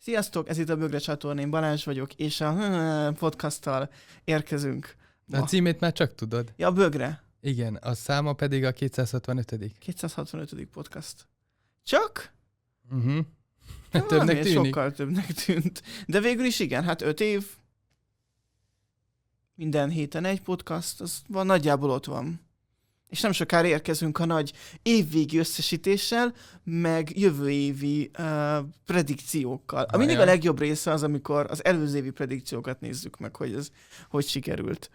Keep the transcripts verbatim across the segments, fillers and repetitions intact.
Sziasztok, ez itt a Bögre csatornán, Balázs vagyok, és a podcasttal érkezünk. Ma. A címét már csak tudod. Ja, a Bögre. Igen, a száma pedig a kétszázhatvanötödik kétszázhatvanötödik podcast. Csak? Uh-huh. Többnek tűnik? Sokkal többnek tűnt. De végül is igen, hát öt év, minden héten egy podcast, az van, nagyjából ott van. És nem sokára érkezünk a nagy évvégi összesítéssel, meg jövő évi uh, predikciókkal. A mindig a legjobb része az, amikor az előző évi predikciókat nézzük meg, hogy ez hogy sikerült.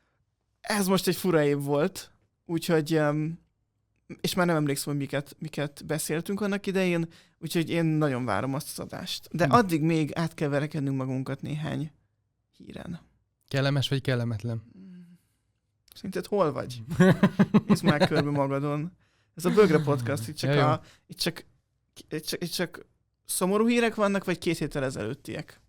Ez most egy fura év volt, úgyhogy, um, és már nem emlékszem, hogy miket, miket beszéltünk annak idején, úgyhogy én nagyon várom azt az adást. De hm. addig még át kell verekednünk magunkat néhány híren. Kellemes vagy kellemetlen? Szerinted hol vagy? Nézd már körbe magadon. Ez a Bögre podcast, itt csak, a, itt, csak, itt, csak, itt csak szomorú hírek vannak, vagy két héttel ezelőttiek?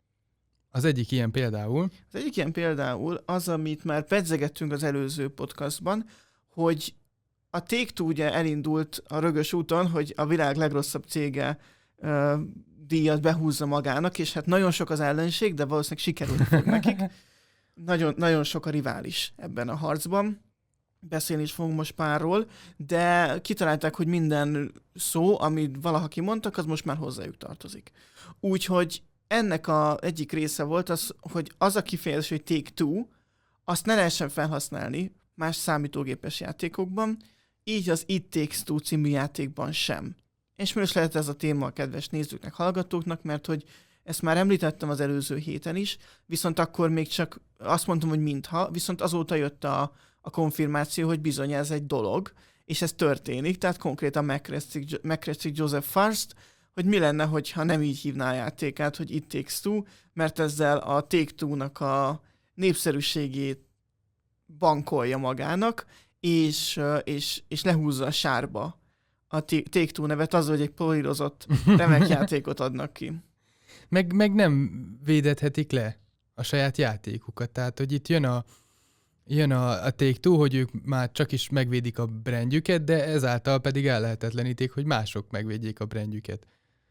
Az egyik ilyen például? Az egyik ilyen például az, amit már pedzegettünk az előző podcastban, hogy a Take-Two ugye elindult a rögös úton, hogy a világ legrosszabb cége uh, díjat behúzza magának, és hát nagyon sok az ellenség, de valószínűleg sikerülni fog nekik. Nagyon, nagyon sok a rivális ebben a harcban. Beszélni is fogunk most párról, de kitalálták, hogy minden szó, amit valaha kimondtak, az most már hozzájuk tartozik. Úgyhogy ennek a egyik része volt az, hogy az a kifejezés, hogy Take-Two, azt ne lehessen felhasználni más számítógépes játékokban, így az It Takes Two című játékban sem. És miért lehet ez a téma a kedves nézőknek, hallgatóknak, mert hogy ezt már említettem az előző héten is, viszont akkor még csak azt mondtam, hogy mintha, viszont azóta jött a, a konfirmáció, hogy bizony ez egy dolog, és ez történik, tehát konkrétan megkeresték Joseph Farsd, hogy mi lenne, hogyha nem így hívná a játékát, hogy It Takes Two, mert ezzel a Take-Two-nak a népszerűségét bankolja magának, és, és, és lehúzza a sárba a Take-Two nevet, az, hogy egy polírozott remek játékot adnak ki. Meg, meg nem védhetik le a saját játékukat. Tehát, hogy itt jön a, jön a, a Take-Two, hogy ők már csak is megvédik a brandjüket, de ezáltal pedig ellehetetlenítik, hogy mások megvédjék a brandjüket.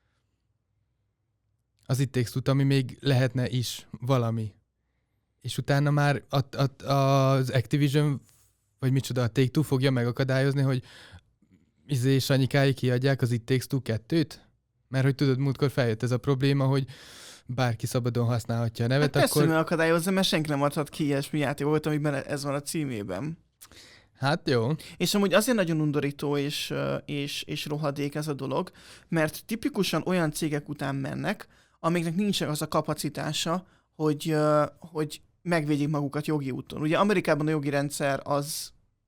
Az It Takes Two, ami még lehetne is valami. És utána már a, a, az Activision, vagy micsoda, a Take-Two fogja megakadályozni, hogy izé Sanyikái kiadják az It Takes Two kettőt? Mert hogy tudod, múltkor feljött ez a probléma, hogy bárki szabadon használhatja a nevet, hát akkor... Persze, akadályozza, mert senki nem adhat ki ilyesmi játékot, amiben ez van a címében. Hát jó. És amúgy azért nagyon undorító és, és, és rohadék ez a dolog, mert tipikusan olyan cégek után mennek, amiknek nincsen az a kapacitása, hogy, hogy megvédjék magukat jogi úton. Ugye Amerikában a jogi rendszer az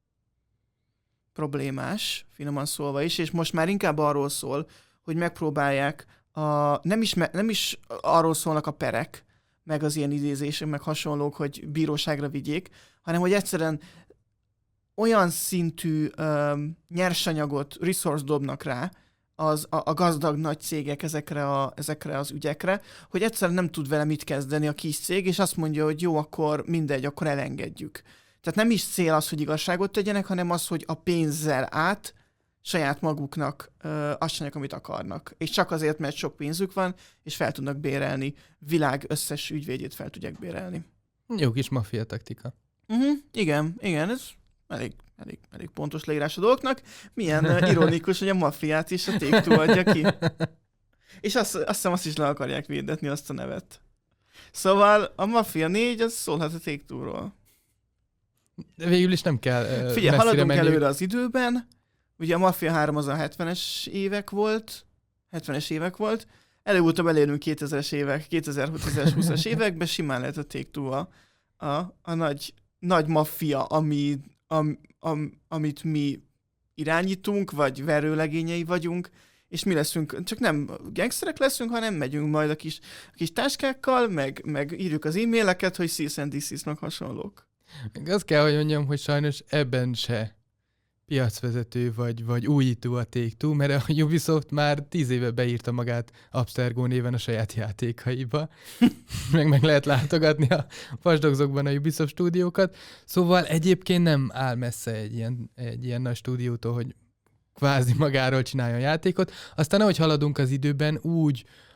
problémás, finoman szólva is, és most már inkább arról szól, hogy megpróbálják, a, nem, is, nem is arról szólnak a perek, meg az ilyen idézések, meg hasonlók, hogy bíróságra vigyék, hanem hogy egyszerűen olyan szintű um, nyersanyagot, resource dobnak rá az, a, a gazdag nagy cégek ezekre, a, ezekre az ügyekre, hogy egyszerűen nem tud vele mit kezdeni a kis cég, és azt mondja, hogy jó, akkor mindegy, akkor elengedjük. Tehát nem is cél az, hogy igazságot tegyenek, hanem az, hogy a pénzzel át saját maguknak ö, azt csinálják, amit akarnak. És csak azért, mert sok pénzük van, és fel tudnak bérelni, világ összes ügyvédjét fel tudják bérelni. Jó kis maffia taktika. Uh-huh, igen, igen, ez elég, elég, elég pontos leírás a dolgoknak. Milyen uh, ironikus, hogy a maffiát is a Take-Two adja ki. És azt, azt hiszem, azt is le akarják védetni, azt a nevet. Szóval a Mafia négy, az szólhat a Take-Two-ról. De végül is nem kell uh, Figyelj, haladunk menjük. Előre az időben. Ugye a Mafia három az a hetvenes évek volt, hetvenes évek volt, előbb-utóbb elérünk kétezres évek, kétezer-húszas években simán lehet a Take-Two a, a, a nagy, nagy maffia, ami, am, am, amit mi irányítunk, vagy verőlegényei vagyunk, és mi leszünk, csak nem gangsterek leszünk, hanem megyünk majd a kis, a kis táskákkal, meg, meg írjuk az e-maileket, hogy cease and desist meg hasonlók. Azt kell, hogy mondjam, hogy sajnos ebben se piacvezető vagy, vagy újító a Take-Two, mert a Ubisoft már tíz éve beírta magát Abstergo néven a saját játékaiba. meg meg lehet látogatni a Watch a Ubisoft stúdiókat. Szóval egyébként nem áll messze egy ilyen, egy ilyen nagy stúdiótól, hogy kvázi magáról csinálja a játékot. Aztán ahogy haladunk az időben, úgy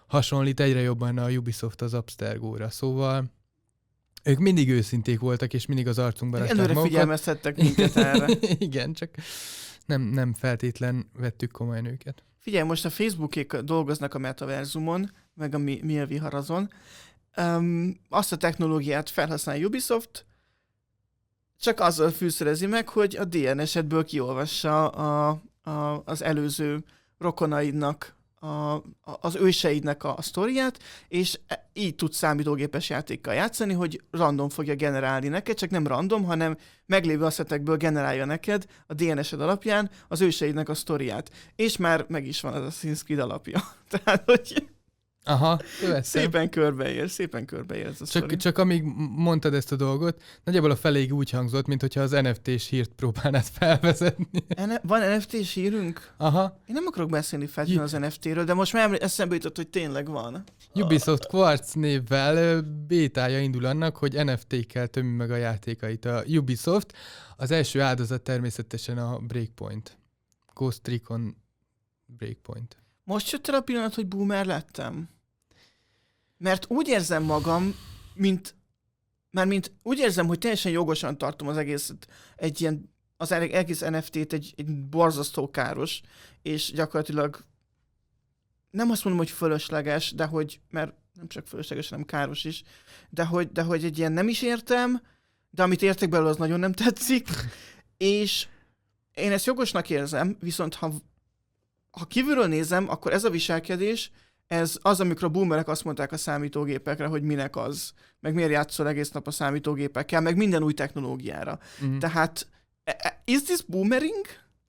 hasonlít egyre jobban a Ubisoft az Abstergóra, szóval ők mindig őszinték voltak, és mindig az arcunkba rakták magukat. Előre figyelmeztettek minket erre. Igen, csak nem, nem feltétlen vettük komolyan őket. Figyelj, most a Facebookék dolgoznak a metaverzumon, meg a mi, mi a viharazon. Um, azt a technológiát felhasználja Ubisoft, csak azzal fűszerezi meg, hogy a dé en es-edből kiolvassa a, a, az előző rokonaidnak, a, a, az őseidnek a, a sztoriát, és így tudsz számítógépes játékkal játszani, hogy random fogja generálni neked, csak nem random, hanem meglévő asszetekből generálja neked a dé en es-ed alapján az őseidnek a sztoriát. És már meg is van az a Assassin's Creed alapja. Tehát, hogy... Aha, követtem. Szépen körbeér, szépen körbeér ez a csak, csak amíg mondtad ezt a dolgot, nagyjából a feléig úgy hangzott, mintha az en ef té-s hírt próbálnád felvezetni. Ene- van en ef té-s hírünk? Aha. Én nem akarok beszélni feltétlenül az en ef té-ről, de most már eszembe jutott, hogy tényleg van. Ubisoft Quartz névvel bétája indul annak, hogy en ef té-kkel tömi meg a játékait. A Ubisoft, az első áldozat természetesen a Breakpoint. Ghost Recon Breakpoint. Most jött el a pillanat, hogy boomer lettem? Mert úgy érzem magam, mint, már mint úgy érzem, hogy teljesen jogosan tartom az egészet, egy ilyen, az egész en ef té-t egy, egy borzasztó káros, és gyakorlatilag nem azt mondom, hogy fölösleges, de hogy, mert nem csak fölösleges, hanem káros is, de hogy, de hogy egy ilyen nem is értem, de amit értek belőle, az nagyon nem tetszik, és én ezt jogosnak érzem, viszont ha Ha kívülről nézem, akkor ez a viselkedés, ez az, amikor a boomerek azt mondták a számítógépekre, hogy minek az, meg miért játszol egész nap a számítógépekkel, meg minden új technológiára. Mm. Tehát, is this boomering?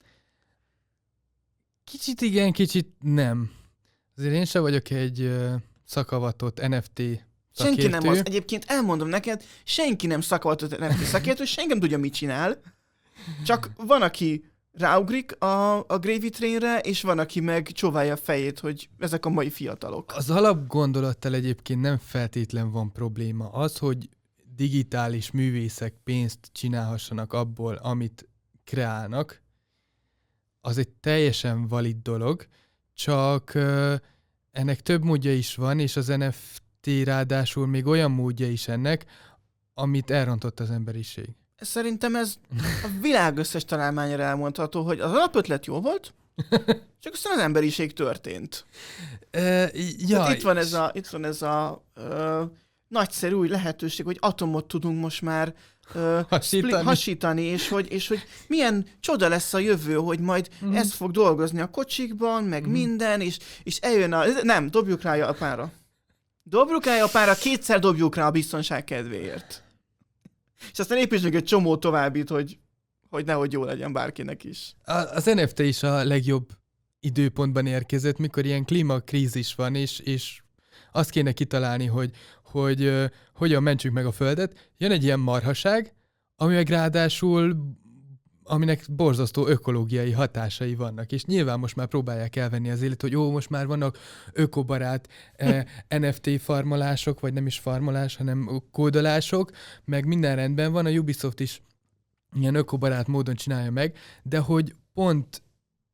Kicsit igen, kicsit nem. Azért én sem vagyok egy uh, szakavatott en ef té szakértő. Senki nem az. Egyébként elmondom neked, senki nem szakavatott en ef té szakértő, senki nem tudja, mit csinál. Csak van, aki ráugrik a, a Gravy Trainre, és van, aki meg csóválja a fejét, hogy ezek a mai fiatalok. Az alapgondolattal egyébként nem feltétlen van probléma. Az, hogy digitális művészek pénzt csinálhassanak abból, amit kreálnak, az egy teljesen valid dolog, csak uh, ennek több módja is van, és az en ef té ráadásul még olyan módja is ennek, amit elrontott az emberiség. Szerintem ez a világ összes találmányra elmondható, hogy az alapötlet jó volt, csak aztán az emberiség történt. Uh, ja, itt van ez a, itt van ez a uh, nagyszerű új lehetőség, hogy atomot tudunk most már uh, hasítani. Spli- hasítani, és hogy, és hogy milyen csoda lesz a jövő, hogy majd mm. ez fog dolgozni a kocsikban, meg mm. minden, és, és eljön a... Nem, dobjuk rá a Japánra. Dobjuk rá a Japánra, kétszer dobjuk rá a biztonság kedvéért. És aztán építsünk egy csomó továbbit, hogy, hogy nehogy jó legyen bárkinek is. A, az en ef té is a legjobb időpontban érkezett, mikor ilyen klímakrízis van, és, és azt kéne kitalálni, hogy, hogy uh, hogyan mentsük meg a Földet. Jön egy ilyen marhaság, ami meg ráadásul, aminek borzasztó ökológiai hatásai vannak, és nyilván most már próbálják elvenni az élet, hogy ó, most már vannak ökobarát eh, en ef té farmolások, vagy nem is farmolás, hanem kódolások, meg minden rendben van, a Ubisoft is ilyen ökobarát módon csinálja meg, de hogy pont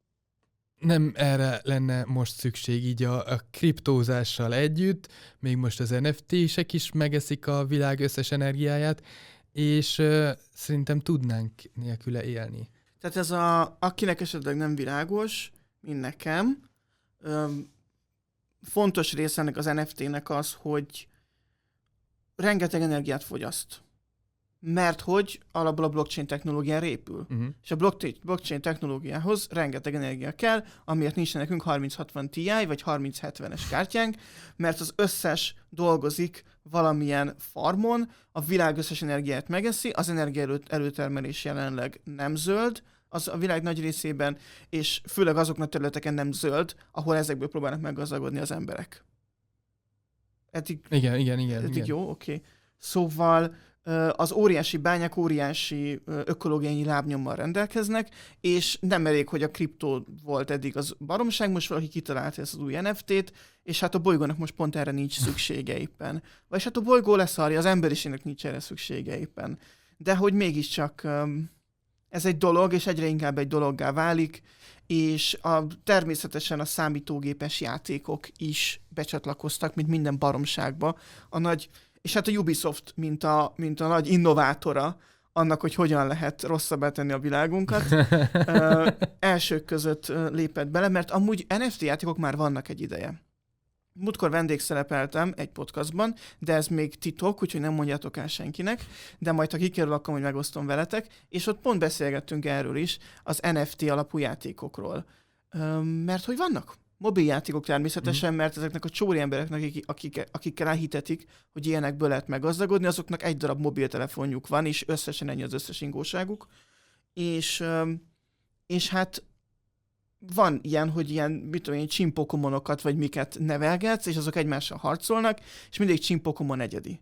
nem erre lenne most szükség, így a, a kriptózással együtt, még most az en ef té-sek is megeszik a világ összes energiáját, és uh, szerintem tudnánk nélküle élni. Tehát ez a, akinek esetleg nem világos, mint nekem, öm, fontos része ennek az en ef té-nek az, hogy rengeteg energiát fogyaszt. Mert hogy alapból a blockchain technológiára épül. Uh-huh. És a blockchain technológiához rengeteg energia kell, amiért nincs nekünk harminc hatvan Ti vagy harminc hetvenes kártyánk, mert az összes dolgozik valamilyen farmon, a világ összes energiát megeszi, az energia elő- előtermelés jelenleg nem zöld, az a világ nagy részében, és főleg azoknak a területeken nem zöld, ahol ezekből próbálnak meggazdagodni az emberek. Eddig, igen, igen, igen. eddig igen. jó, oké. Okay. Szóval az óriási bányák óriási ökológiai lábnyommal rendelkeznek, és nem elég, hogy a kriptó volt eddig az baromság, most valaki kitalálta ezt az új en ef té-t, és hát a bolygónak most pont erre nincs szüksége éppen. Vagyis hát a bolygó leszarja, az emberiségnek nincs erre szüksége éppen. De hogy mégiscsak ez egy dolog, és egyre inkább egy dologgá válik, és a, természetesen a számítógépes játékok is becsatlakoztak, mint minden baromságba. A nagy, és hát a Ubisoft, mint a, mint a nagy innovátora annak, hogy hogyan lehet rosszabbá tenni a világunkat, ö, elsők között lépett bele, mert amúgy en ef té játékok már vannak egy ideje. Múltkor vendégszerepeltem egy podcastban, de ez még titok, úgyhogy nem mondjátok el senkinek, de majd, ha kikerül, akkor majd megosztom veletek, és ott pont beszélgettünk erről is, az en ef té alapú játékokról. Üm, mert hogy vannak mobiljátékok természetesen, mm. mert ezeknek a csóri embereknek, akik, akik, akik ráhitetik, hogy ilyenekből lehet meggazdagodni, azoknak egy darab mobiltelefonjuk van, és összesen ennyi az összes ingóságuk. És, és hát van ilyen, hogy ilyen, mit tudom én, csimpokomonokat, vagy miket nevelgetsz, és azok egymással harcolnak, és mindig csimpokomon egyedi.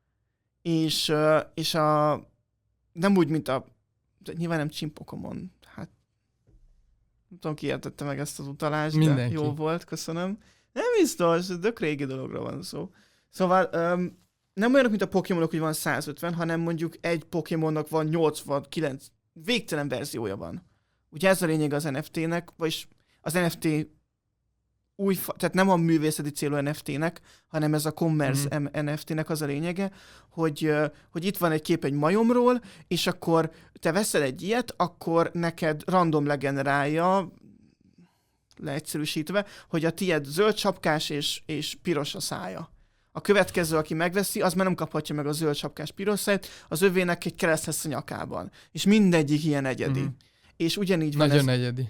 És, és a, nem úgy, mint a, nyilván nem csimpokomon, hát nem tudom, ki értette meg ezt az utalást, mindenki. De jó volt, köszönöm. Nem biztos, de régi dologra van szó. Szóval um, nem olyanok, mint a Pokémonok, hogy van száz ötven, hanem mondjuk egy Pokémonnak van nyolcvankilenc, végtelen verziója van. Ugye ez a lényeg az en ef té-nek, vagyis az en ef té új, tehát nem a művészeti célú en ef té-nek, hanem ez a commerce mm-hmm. en ef té-nek az a lényege, hogy, hogy itt van egy kép egy majomról, és akkor te veszel egy ilyet, akkor neked random legenerálja, leegyszerűsítve, hogy a tied zöld sapkás és, és piros a szája. A következő, aki megveszi, az már nem kaphatja meg a zöld sapkás piros száját, az övének egy kereszt lesz a nyakában. És mindegyik ilyen egyedi. Mm-hmm. És ugyanígy van Nagyon ez... egyedi.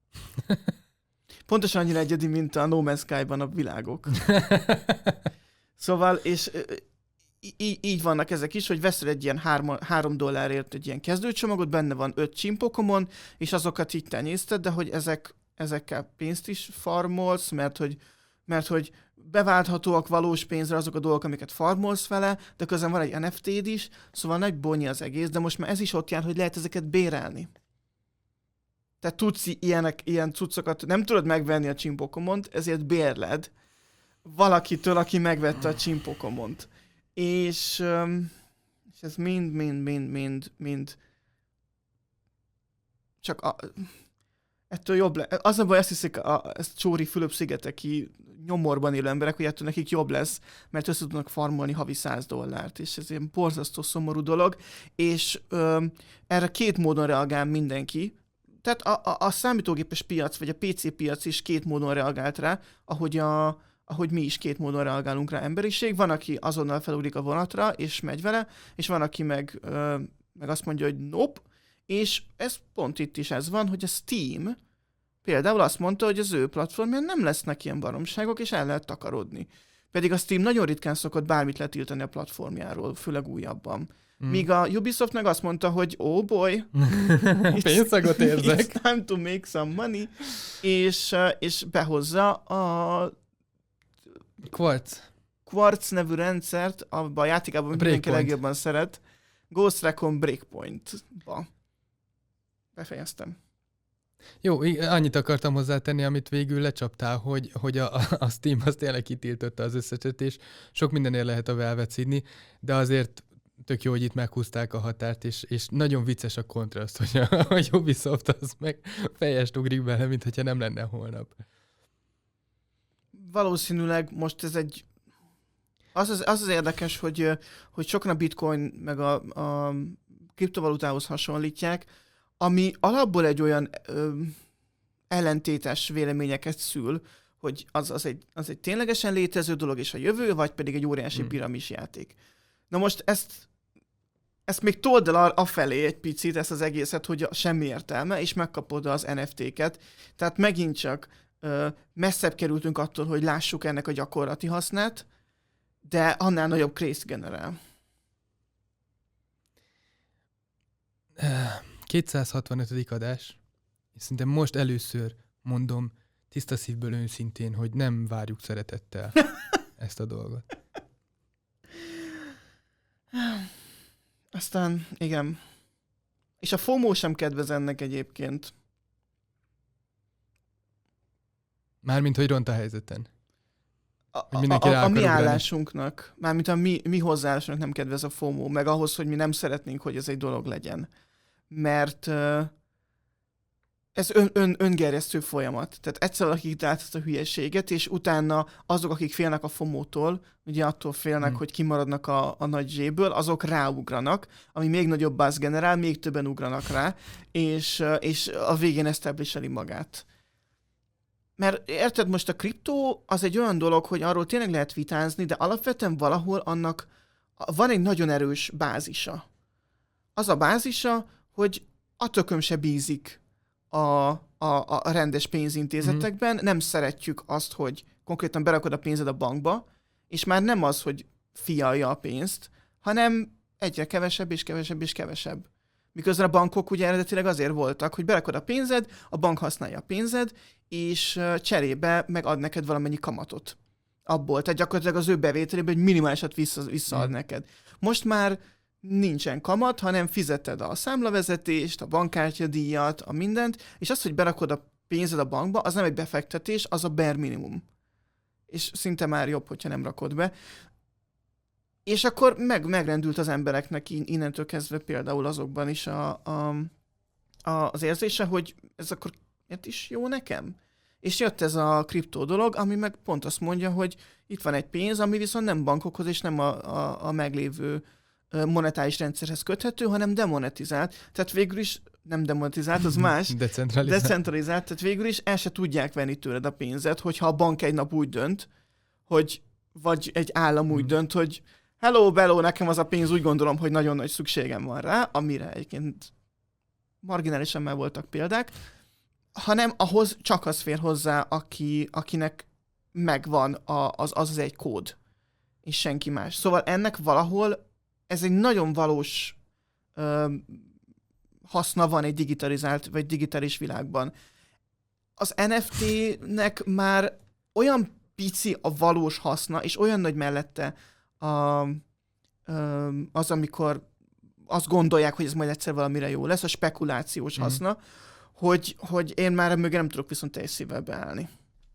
Pontosan annyira egyedi, mint a No Man's Sky-ban a világok. Szóval, és í- így vannak ezek is, hogy veszel egy ilyen három, három dollárért egy ilyen kezdőcsomagot, benne van öt csimpokomon, és azokat így tenyészted, de hogy ezek, ezekkel pénzt is farmolsz, mert hogy, mert hogy beválthatóak valós pénzre azok a dolgok, amiket farmolsz vele, de közben van egy en ef té-d is, szóval nagy bonyja az egész, de most már ez is ott jár, hogy lehet ezeket bérelni. Tehát tudsz ilyenek, ilyen cuccokat, nem tudod megvenni a csimpokomont, ezért bérled valakitől, aki megvette a csimpokomont. És, és ez mind, mind, mind, mind, mind csak a, ettől jobb lesz. Az a baj, azt hiszik, a, ezt Csóri Fülöp-szigeteki nyomorban élő emberek, hogy ettől nekik jobb lesz, mert össze tudnak farmolni havi száz dollárt, és ez ilyen borzasztó szomorú dolog, és ö, erre két módon reagál mindenki. Tehát a, a, a számítógépes piac, vagy a pé cé piac is két módon reagált rá, ahogy, a, ahogy mi is két módon reagálunk rá emberiség. Van, aki azonnal felugrik a vonatra, és megy vele, és van, aki meg, ö, meg azt mondja, hogy nope, és ez pont itt is ez van, hogy a Steam például azt mondta, hogy az ő platformján nem lesznek ilyen baromságok, és el lehet takarodni. Pedig a Steam nagyon ritkán szokott bármit letiltani a platformjáról, főleg újabban. Mm. Míg a Ubisoft meg azt mondta, hogy oh boy, pénzszagot érzek. It's time to make some money, és, és behozza a Quartz. Quartz nevű rendszert, abban a játékában a mindenki legjobban szeret, Ghost Recon Breakpoint-ba. Befejeztem. Jó, annyit akartam hozzátenni, amit végül lecsaptál, hogy, hogy a, a Steam azt tényleg kitiltotta az összeset, és sok mindenért lehet a Valve-et szidni, de azért tök jó, hogy itt meghúzták a határt, és, és nagyon vicces a kontraszt, hogy a, a Ubisoft az meg fejest ugrik bele, mint hogyha nem lenne holnap. Valószínűleg most ez egy... Az az, az, az érdekes, hogy, hogy sokan a bitcoin meg a, a kriptovalutához hasonlítják, ami alapból egy olyan ö, ellentétes véleményeket szül, hogy az, az, egy, az egy ténylegesen létező dolog és a jövő, vagy pedig egy óriási hmm. piramis játék. Na most ezt, ezt még told el afelé egy picit, ezt az egészet, hogy semmi értelme, és megkapod az en ef té-ket. Tehát megint csak ö, messzebb kerültünk attól, hogy lássuk ennek a gyakorlati hasznát, de annál nagyobb craze generál. kétszázhatvanötödik adás, és szerintem most először mondom tiszta szívből őszintén, hogy nem várjuk szeretettel ezt a dolgot. Aztán, igen. És a FOMO sem kedvez ennek egyébként. Mármint, hogy ront a helyzeten. A, a, a, a mi állásunknak, mármint a mi, mi hozzáállásunknak nem kedvez a FOMO, meg ahhoz, hogy mi nem szeretnénk, hogy ez egy dolog legyen. Mert, ez ön, ön, öngerjesztő folyamat. Tehát egyszer valaki kitalált ezt a hülyeséget, és utána azok, akik félnek a fomótól, ugye attól félnek, hmm. hogy kimaradnak a, a nagy zséből, azok ráugranak, ami még nagyobb buzz generál, még többen ugranak rá, és, és a végén establisheli magát. Mert érted, most a kriptó az egy olyan dolog, hogy arról tényleg lehet vitázni, de alapvetően valahol annak van egy nagyon erős bázisa. Az a bázisa, hogy a tököm se bízik a, a, a rendes pénzintézetekben, mm. nem szeretjük azt, hogy konkrétan berakod a pénzed a bankba, és már nem az, hogy fialja a pénzt, hanem egyre kevesebb és kevesebb és kevesebb. Miközben a bankok ugye eredetileg azért voltak, hogy berakod a pénzed, a bank használja a pénzed, és cserébe megad neked valamennyi kamatot abból. Tehát gyakorlatilag az ő bevételében egy minimálisat vissza, visszaad mm. neked. Most már nincsen kamat, hanem fizeted a számlavezetést, a bankkártyadíjat, a mindent, és az, hogy berakod a pénzed a bankba, az nem egy befektetés, az a bare minimum. És szinte már jobb, hogyha nem rakod be. És akkor meg, megrendült az embereknek innentől kezdve például azokban is a, a, a, az érzése, hogy ez akkor miért is jó nekem? És jött ez a kriptó dolog, ami meg pont azt mondja, hogy itt van egy pénz, ami viszont nem bankokhoz és nem a, a, a meglévő monetáris rendszerhez köthető, hanem demonetizált. Tehát végül is nem demonetizált, az más. Decentralizált. Decentralizált, tehát végül is el se tudják venni tőled a pénzet, hogyha a bank egy nap úgy dönt, hogy vagy egy állam úgy hmm. dönt, hogy hello, bello, nekem az a pénz, úgy gondolom, hogy nagyon nagy szükségem van rá, amire egyébként marginálisan már voltak példák, hanem ahhoz csak az fér hozzá, aki, akinek megvan a, az, az az egy kód, és senki más. Szóval ennek valahol ez egy nagyon valós ö, haszna van egy digitalizált, vagy digitális világban. Az en ef té-nek már olyan pici a valós haszna, és olyan nagy mellette a, ö, az, amikor azt gondolják, hogy ez majd egyszer valamire jó lesz, a spekulációs mm. haszna, hogy, hogy én már mögé nem tudok viszont teljes szívvel beállni.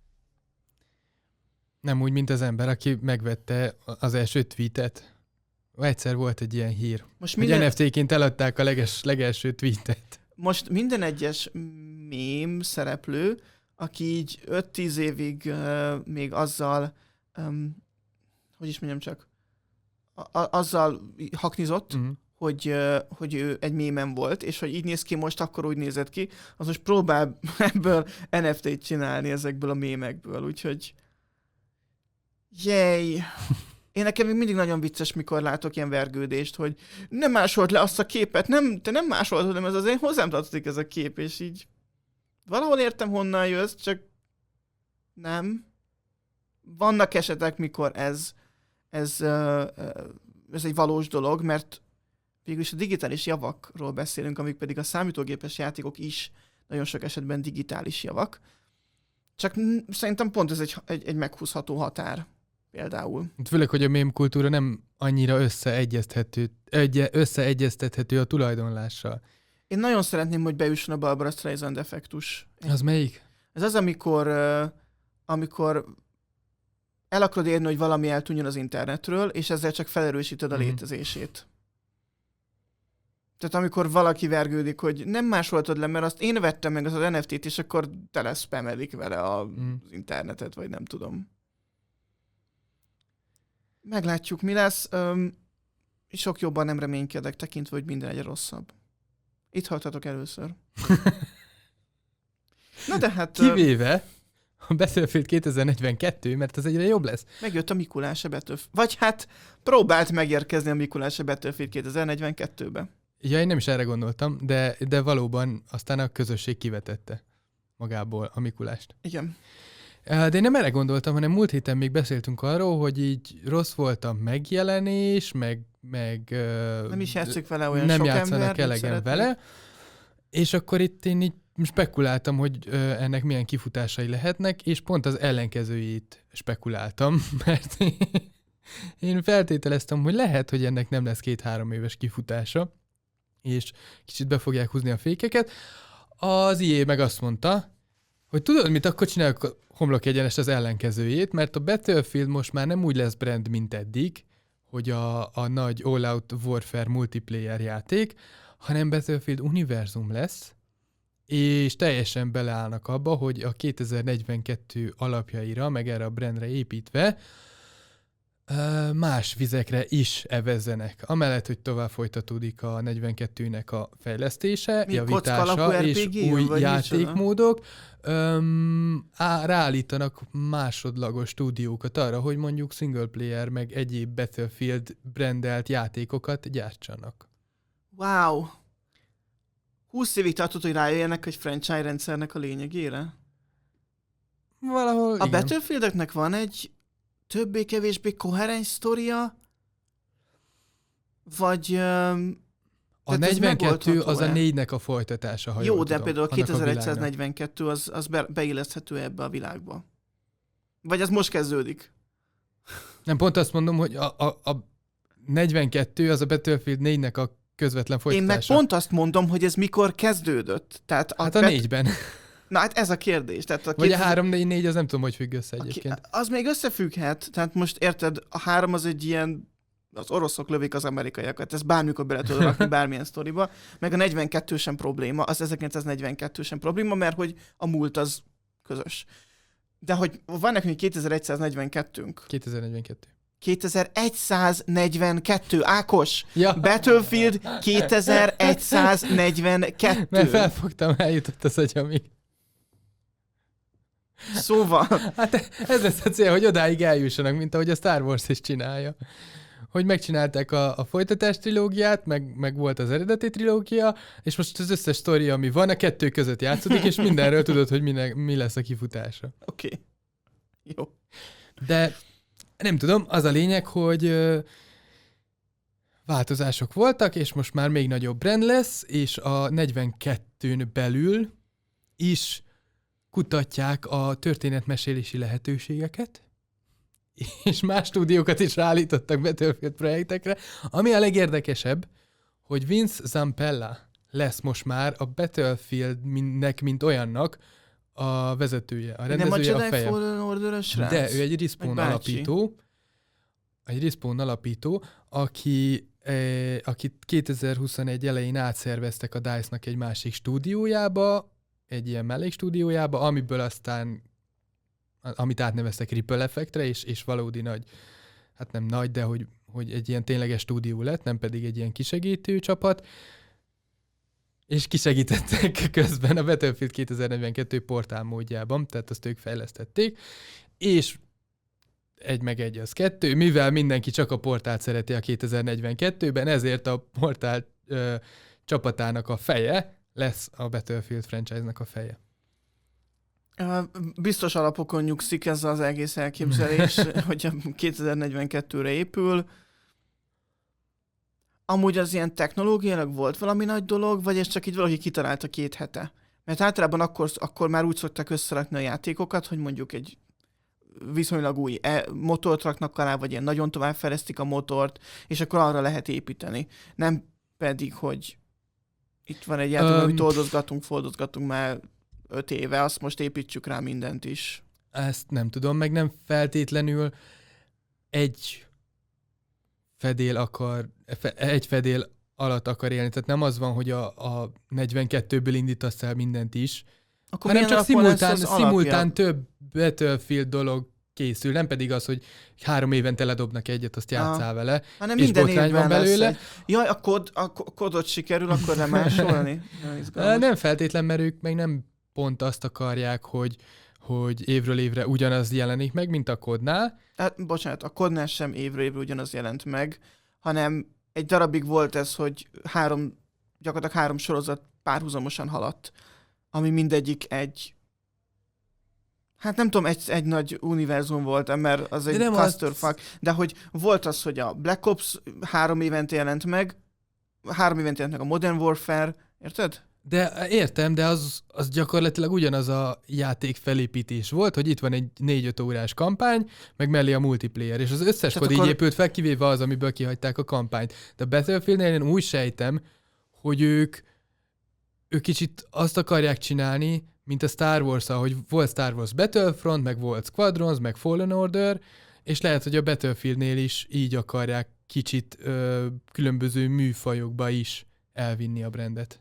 Nem úgy, mint az ember, aki megvette az első tweetet. Egyszer volt egy ilyen hír, most minden... hogy en ef té-ként eladták a leges, legelső tweetet. Most minden egyes mém szereplő, aki így öt-tíz évig uh, még azzal, um, hogy is mondjam csak, a- azzal haknizott, uh-huh. hogy, uh, hogy ő egy mémen volt, és hogy így néz ki most, akkor úgy nézett ki, az most próbál ebből en ef té-t csinálni ezekből a mémekből, úgyhogy jej! Én nekem még mindig nagyon vicces, mikor látok ilyen vergődést, hogy nem másolt le azt a képet, nem, te nem másoltad, hanem ez azért hozzám tartozik ez a kép, és így valahol értem, honnan jössz, csak nem. Vannak esetek, mikor ez, ez, ez egy valós dolog, mert végülis a digitális javakról beszélünk, amik pedig a számítógépes játékok is nagyon sok esetben digitális javak. Csak szerintem pont ez egy, egy, egy meghúzható határ. Például. Főleg, hogy a mém kultúra nem annyira összeegyeztethető, egy, összeegyeztethető a tulajdonlással. Én nagyon szeretném, hogy beüssön a Barbra Streisand effektus. Az melyik? Ez az, amikor, amikor el akarod érni, hogy valami eltűnjön az internetről, és ezzel csak felerősíted a mm-hmm. létezését. Tehát amikor valaki vergődik, hogy nem másoltad le, mert azt én vettem meg az en ef té-t, és akkor tele spamelik vele a, mm. az internetet, vagy nem tudom. Meglátjuk, mi lesz. Öm, sok jobban nem reménykedek, tekintve, hogy minden egyre rosszabb. Itt haltatok először. Na de hát... Kivéve a Battlefield kétezer-negyvenkettő, mert az egyre jobb lesz. Megjött a Mikulás a Battlefield. Vagy hát próbált megérkezni a Mikulás a Battlefield kétezer-negyvenkettőbe. Ja, én nem is erre gondoltam, de, de valóban aztán a közösség kivetette magából a Mikulást. Igen. De én nem erre gondoltam, hanem múlt héten még beszéltünk arról, hogy így rossz volt a megjelenés, meg... meg nem is játszik vele olyan nem sok ember. Nem játszanak elegen vele. És akkor itt én így spekuláltam, hogy ennek milyen kifutásai lehetnek, és pont az ellenkezőjét spekuláltam, mert én feltételeztem, hogy lehet, hogy ennek nem lesz két-három éves kifutása, és kicsit be fogják húzni a fékeket. Az i á meg azt mondta, hogy tudod mit, akkor csináljuk a homlok egyenest az ellenkezőjét, mert a Battlefield most már nem úgy lesz brand, mint eddig, hogy a, a nagy all-out warfare multiplayer játék, hanem Battlefield univerzum lesz, és teljesen beleállnak abba, hogy a kétezer-negyvenkettő alapjaira, meg erre a brandre építve más vizekre is evezzenek. Amellett, hogy tovább folytatódik a negyvenkettőnek a fejlesztése, Mi, javítása és er pé gé, új játékmódok, öm, á, ráállítanak másodlagos stúdiókat arra, hogy mondjuk single player, meg egyéb Battlefield brandelt játékokat gyártsanak. Wow! húsz évig tartott, hogy rájöjjenek egy franchise rendszernek a lényegére? Valahol, A igen. Battlefieldeknek van egy többé-kevésbé koherens sztoria? Vagy... Um, a negyvenkettő az a négynek a folytatása, ha jó, jól de tudom, például a kétezer-negyvenkettő az, az be, beilleszthető ebbe a világba. Vagy ez most kezdődik? Nem, pont azt mondom, hogy a, a, a negyvenkettő az a Battlefield négynek a közvetlen folytatása. Én meg pont azt mondom, hogy ez mikor kezdődött. Tehát a hát a bet... négyben. Na hát ez a kérdés. Tehát a Vagy kétezer... a három négy négy, az nem tudom, hogy függ össze egyébként. Az még összefügghet. Tehát most érted, a három az egy ilyen, az oroszok lövik az amerikaiakat. Ez bármikor bele tudod rakni bármilyen sztoriba. Meg a negyvenkettő sem probléma, az ezerkilencszáznegyvenkettő sem probléma, mert hogy a múlt az közös. De hogy van nekünk kétezer-egysszáznegyvenkettőnk. kétezer-negyvenkettő. kétezer-egysszáznegyvenkettő, Ákos! Ja. Battlefield kétezer-egysszáznegyvenkettő. Mert felfogtam, eljutott az agyamig. Szóval... Hát ez lesz a cél, hogy odáig eljussanak, mint ahogy a Star Wars is csinálja. Hogy megcsinálták a, a folytatás trilógiát, meg, meg volt az eredeti trilógia, és most az összes sztori, ami van, a kettő között játszódik, és mindenről tudod, hogy mi, mi lesz a kifutása. Oké. Okay. Jó. De nem tudom, az a lényeg, hogy ö, változások voltak, és most már még nagyobb brand lesz, és a negyvenkettőn belül is kutatják a történetmesélési lehetőségeket, és más stúdiókat is ráállítottak Battlefield projektekre. Ami a legérdekesebb, hogy Vince Zampella lesz most már a Battlefieldnek, mint olyannak a vezetője, a rendezője, nem a, a feje. De ő egy Respawn alapító, egy Respawn alapító, aki, eh, akit kétezer-huszonegy elején átszerveztek a dice-nak egy másik stúdiójába, egy ilyen mellékstúdiójába, amiből aztán, amit átneveztek Ripple Effectre, és, és valódi nagy, hát nem nagy, de hogy, hogy egy ilyen tényleges stúdió lett, nem pedig egy ilyen kisegítő csapat, és kisegítettek közben a Battlefield kétezer-negyvenkettő portál módjában, tehát azt ők fejlesztették, és egy meg egy az kettő, mivel mindenki csak a portált szereti a kétezer-negyvenkettőben, ezért a portál ö, csapatának a feje lesz a Battlefield franchise-nak a feje. Biztos alapokon nyugszik ez az egész elképzelés, hogy a kétezer-negyvenkettőre épül. Amúgy az ilyen technológiailag volt valami nagy dolog, vagy ez csak így valaki kitalálta két hete? Mert általában akkor, akkor már úgy szokták összerakni a játékokat, hogy mondjuk egy viszonylag új e- motort raknak alá, vagy ilyen nagyon továbbfejlesztik a motort, és akkor arra lehet építeni. Nem pedig, hogy itt van egy játék, um, amit oldozgatunk, fordozgatunk már öt éve, azt most építsük rá mindent is. Ezt nem tudom, meg nem feltétlenül egy fedél akar, egy fedél alatt akar élni. Tehát nem az van, hogy a, a negyvenkettőből indítasz el mindent is, akkor hanem csak szimultán, szimultán több Battlefield dolog készül, nem pedig az, hogy három évente ledobnak egyet, azt játsszál vele, hanem és botrány van belőle. Egy... Jaj, a, kod, a kodot sikerül, akkor nem másolni? Nem feltétlen, mert ők meg nem pont azt akarják, hogy, hogy évről évre ugyanaz jelenik meg, mint a kodnál. Hát, bocsánat, a kodnál sem évről évre ugyanaz jelent meg, hanem egy darabig volt ez, hogy három, gyakorlatilag három sorozat párhuzamosan haladt, ami mindegyik egy, hát nem tudom, egy, egy nagy univerzum volt, mert az egy clusterfuck, az... de hogy volt az, hogy a Black Ops három évente jelent meg, három évente jelent meg a Modern Warfare, érted? De értem, de az, az gyakorlatilag ugyanaz a játék felépítés volt, hogy itt van egy négy-öt órás kampány, meg mellé a multiplayer, és az összes kod akkor... így épült fel, kivéve az, amiből kihagyták a kampányt. De a Battlefieldnél én úgy sejtem, hogy ők, ők kicsit azt akarják csinálni, mint a Star Wars-al, hogy volt Star Wars Battlefront, meg volt Squadrons, meg Fallen Order, és lehet, hogy a Battlefieldnél is így akarják kicsit ö, különböző műfajokba is elvinni a brandet.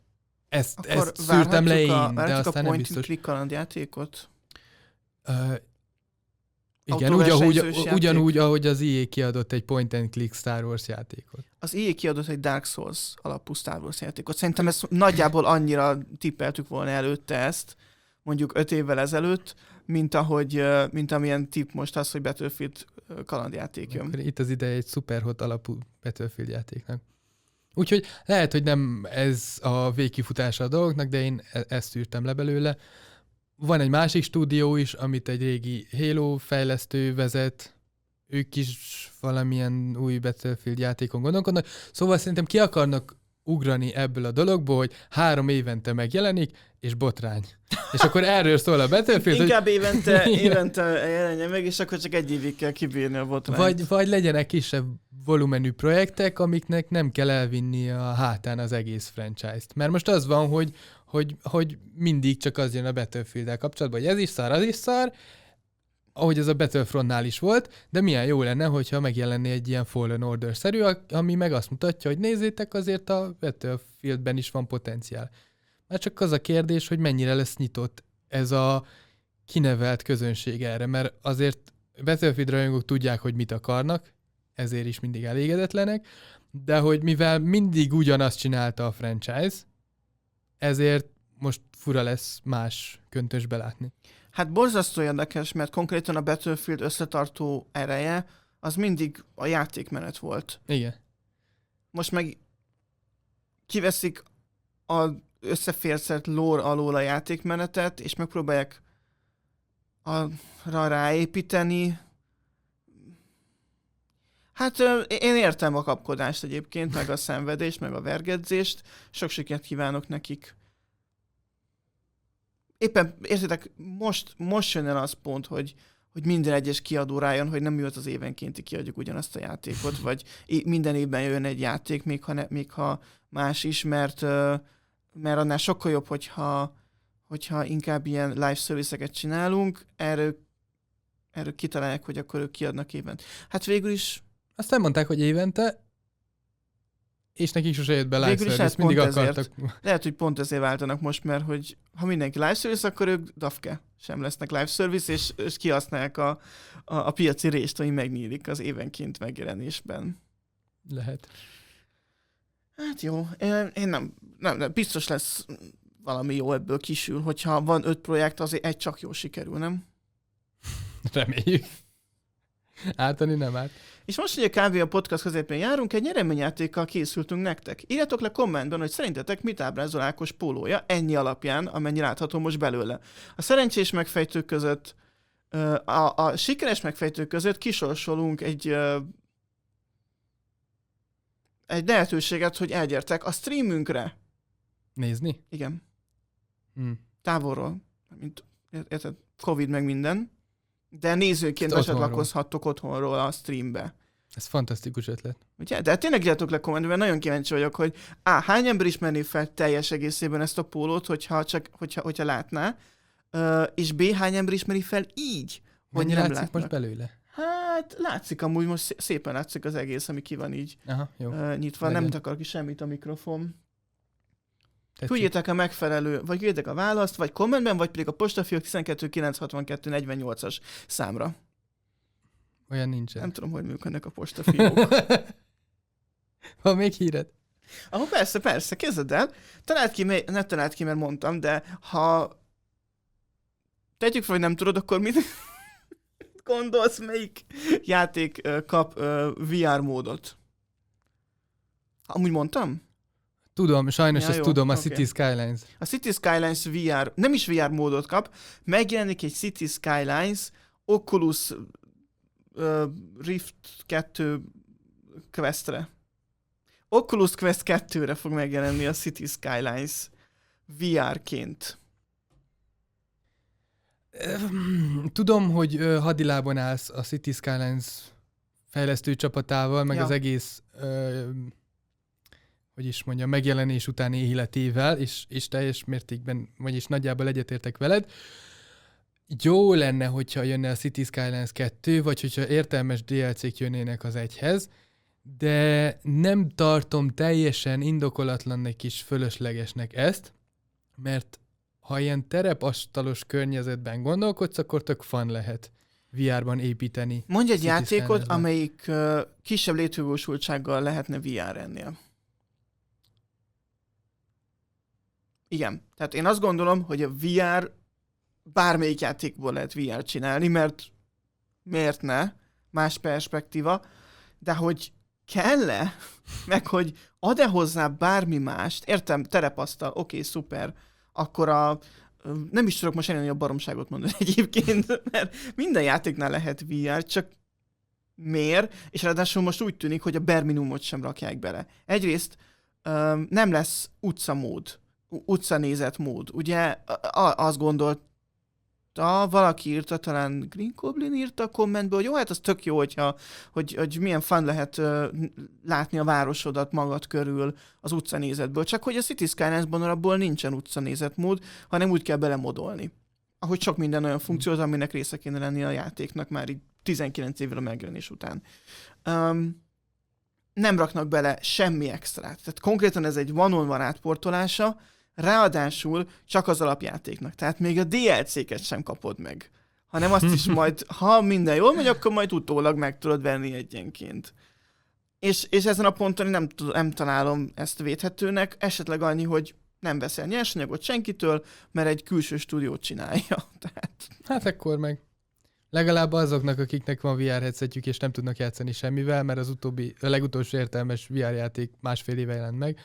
Ezt, Akkor ezt szűrtem le én, a, de aztán a nem biztos. point-and-click kalandjátékot? Uh, igen, úgy, ahogy, ugyanúgy, ahogy az í á kiadott egy point-and-click Star Wars játékot. Az í á kiadott egy Dark Souls alapú Star Wars játékot. Szerintem ezt nagyjából annyira tippeltük volna előtte ezt, mondjuk öt évvel ezelőtt, mint, ahogy, mint amilyen tipp most az, hogy Battlefield kalandjáték jön. Akkor itt az ideje egy Superhot alapú Battlefield játéknak. Úgyhogy lehet, hogy nem ez a végkifutása a dolgoknak, de én e- ezt űrtem le belőle. Van egy másik stúdió is, amit egy régi Halo fejlesztő vezet, ők is valamilyen új Battlefield játékon gondolkodnak, szóval szerintem ki akarnak ugrani ebből a dologból, hogy három évente megjelenik, és botrány. És akkor erről szól a Battlefield, Inkább hogy... évente, évente jelenjen meg, és akkor csak egy évig kell kibírni a botrányt. Vagy, vagy legyenek kisebb volumenű projektek, amiknek nem kell elvinni a hátán az egész franchise-t. Mert most az van, hogy, hogy, hogy mindig csak az jön a Battlefield-el kapcsolatban, hogy ez is szar, az is szar, ahogy ez a Battlefrontnál is volt, de milyen jó lenne, hogyha megjelenné egy ilyen Fallen Order-szerű, ami meg azt mutatja, hogy nézzétek, azért a Battlefieldben is van potenciál. Már csak az a kérdés, hogy mennyire lesz nyitott ez a kinevelt közönség erre, mert azért Battlefield rajongók tudják, hogy mit akarnak, ezért is mindig elégedetlenek, de hogy mivel mindig ugyanazt csinálta a franchise, ezért most fura lesz más köntösbe látni. Hát borzasztó érdekes, mert konkrétan a Battlefield összetartó ereje az mindig a játékmenet volt. Igen. Most meg kiveszik az összeférszert lore alól a játékmenetet, és megpróbálják arra ráépíteni. Hát én értem a kapkodást egyébként, meg a szenvedést, meg a vergedzést. Sok sikert kívánok nekik. Éppen, értitek, most, most jön el az pont, hogy, hogy minden egyes kiadó rájön, hogy nem jött az évenkénti kiadjuk ugyanazt a játékot, vagy minden évben jön egy játék, még ha, ne, még ha más is, mert, mert annál sokkal jobb, hogyha, hogyha inkább ilyen live service-eket csinálunk, erről, erről kitalálják, hogy akkor ők kiadnak évent. Hát végül is... Aztán mondták, hogy évente, és nekik sose jött be live service, ezt mindig akartak. Ezért, lehet, hogy pont ezért váltanak most, mert hogy ha mindenki live service, akkor ők dafke sem lesznek live service, és, és kihasználják a, a, a piaci részt, ami megnyílik az évenként megjelenésben. Lehet. Hát jó, én, én nem, nem, nem, biztos lesz valami jó ebből kisül, hogyha van öt projekt, azért egy csak jól sikerül, nem? Reméljük. Ártani nem árt. És most, hogy a kávé a podcast közepén járunk, egy nyereményjátékkal készültünk nektek. Írjatok le kommentben, hogy szerintetek mit ábrázol Ákos pólója, ennyi alapján, amennyi látható most belőle. A szerencsés megfejtők között, a, a sikeres megfejtők között kisorsolunk egy, egy lehetőséget, hogy elgyertek a streamünkre. Nézni? Igen. Hmm. Távolról. Mint, érted, Covid meg minden. De nézőként becsatlakozhattok otthonról a streambe. Ez fantasztikus ötlet. Ugye? De tényleg írjátok le kommentben, mert nagyon kíváncsi vagyok, hogy á, hány ember ismerné fel teljes egészében ezt a pólót, hogyha, csak, hogyha, hogyha látná, uh, és B, hány ember ismeri fel így, hogy Mennyi nem látszik látnak. most belőle? Hát látszik amúgy, most szépen látszik az egész, ami ki van így Aha, jó. Uh, nyitva. Legyen. Nem takar ki semmit a mikrofon. Tetszik. Küldjétek a megfelelő, vagy küldjétek a választ, vagy kommentben, vagy pedig a postafiók tizenkettő kilenc hatvankettő negyvennyolcas számra. Olyan nincsen. Nem tudom, hogy működnek a postafiók. Van még híred? Ahol persze, persze, kezded el. Találd ki, ne találd ki, mert mondtam, de ha tegyük fel, hogy nem tudod, akkor mit gondolsz, melyik játék uh, kap uh, vé er módot? Amúgy mondtam? Tudom, sajnos Ja, ezt jó, tudom, a oké. City Skylines. A City Skylines vé er, nem is vé er módot kap, megjelenik egy City Skylines Oculus uh, Rift kettő Questre. Oculus Quest kettőre fog megjelenni a City Skylines vé er-ként. Tudom, hogy ö, hadilában állsz a City Skylines fejlesztő csapatával, meg Ja. az egész, ö, hogy is mondjam, megjelenés utáni életével, és, és teljes mértékben, vagyis nagyjából egyetértek veled. Jó lenne, hogyha jönne a City Skylines kettő, vagy hogyha értelmes dé el cé-k jönnének az egyhez, de nem tartom teljesen indokolatlannak és fölöslegesnek ezt, mert ha ilyen terepasztalos környezetben gondolkodsz, akkor tök fun lehet vé er-ban építeni. Mondj egy játékot, amelyik uh, kisebb létjogosultsággal lehetne vé er ennél. Igen. Tehát én azt gondolom, hogy a vé er bármelyik játékból lehet vé er csinálni, mert miért ne? Más perspektíva. De hogy kell-e? Meg hogy ad-e hozzá bármi mást? Értem, terepasztal, oké, okay, szuper. Akkor a... Nem is tudok most ennél a baromságot mondani egyébként, mert minden játéknál lehet vé er, csak miért? És ráadásul most úgy tűnik, hogy a bare minimumot sem rakják bele. Egyrészt nem lesz utcamód, utcanézet mód. Ugye azt gondolta, valaki írta, talán Green Goblin írta a kommentbe, hogy jó, hát az tök jó, hogyha, hogy, hogy milyen fun lehet uh, látni a városodat magad körül az utcanézetből. Csak hogy a City Skylines-ban abból nincsen utcanézetmód, hanem úgy kell belemodolni. Ahogy sok minden olyan funkció, aminek része kéne lenni a játéknak már így tizenkilenc évvel a megjelenés után. Um, nem raknak bele semmi extrát. Tehát konkrétan ez egy one-on-one átportolása, ráadásul csak az alapjátéknak. Tehát még a dé el cé-ket sem kapod meg. Hanem azt is majd, ha minden jól megy, akkor majd utólag meg tudod venni egyenként. És, és ezen a ponton nem, nem találom ezt védhetőnek, esetleg annyi, hogy nem veszel nyersanyagot senkitől, mert egy külső stúdiót csinálja. Tehát... Hát akkor meg legalább azoknak, akiknek van vé er headsetjük, és nem tudnak játszani semmivel, mert az utóbbi, a legutolsó értelmes vé er játék másfél éve jelent meg,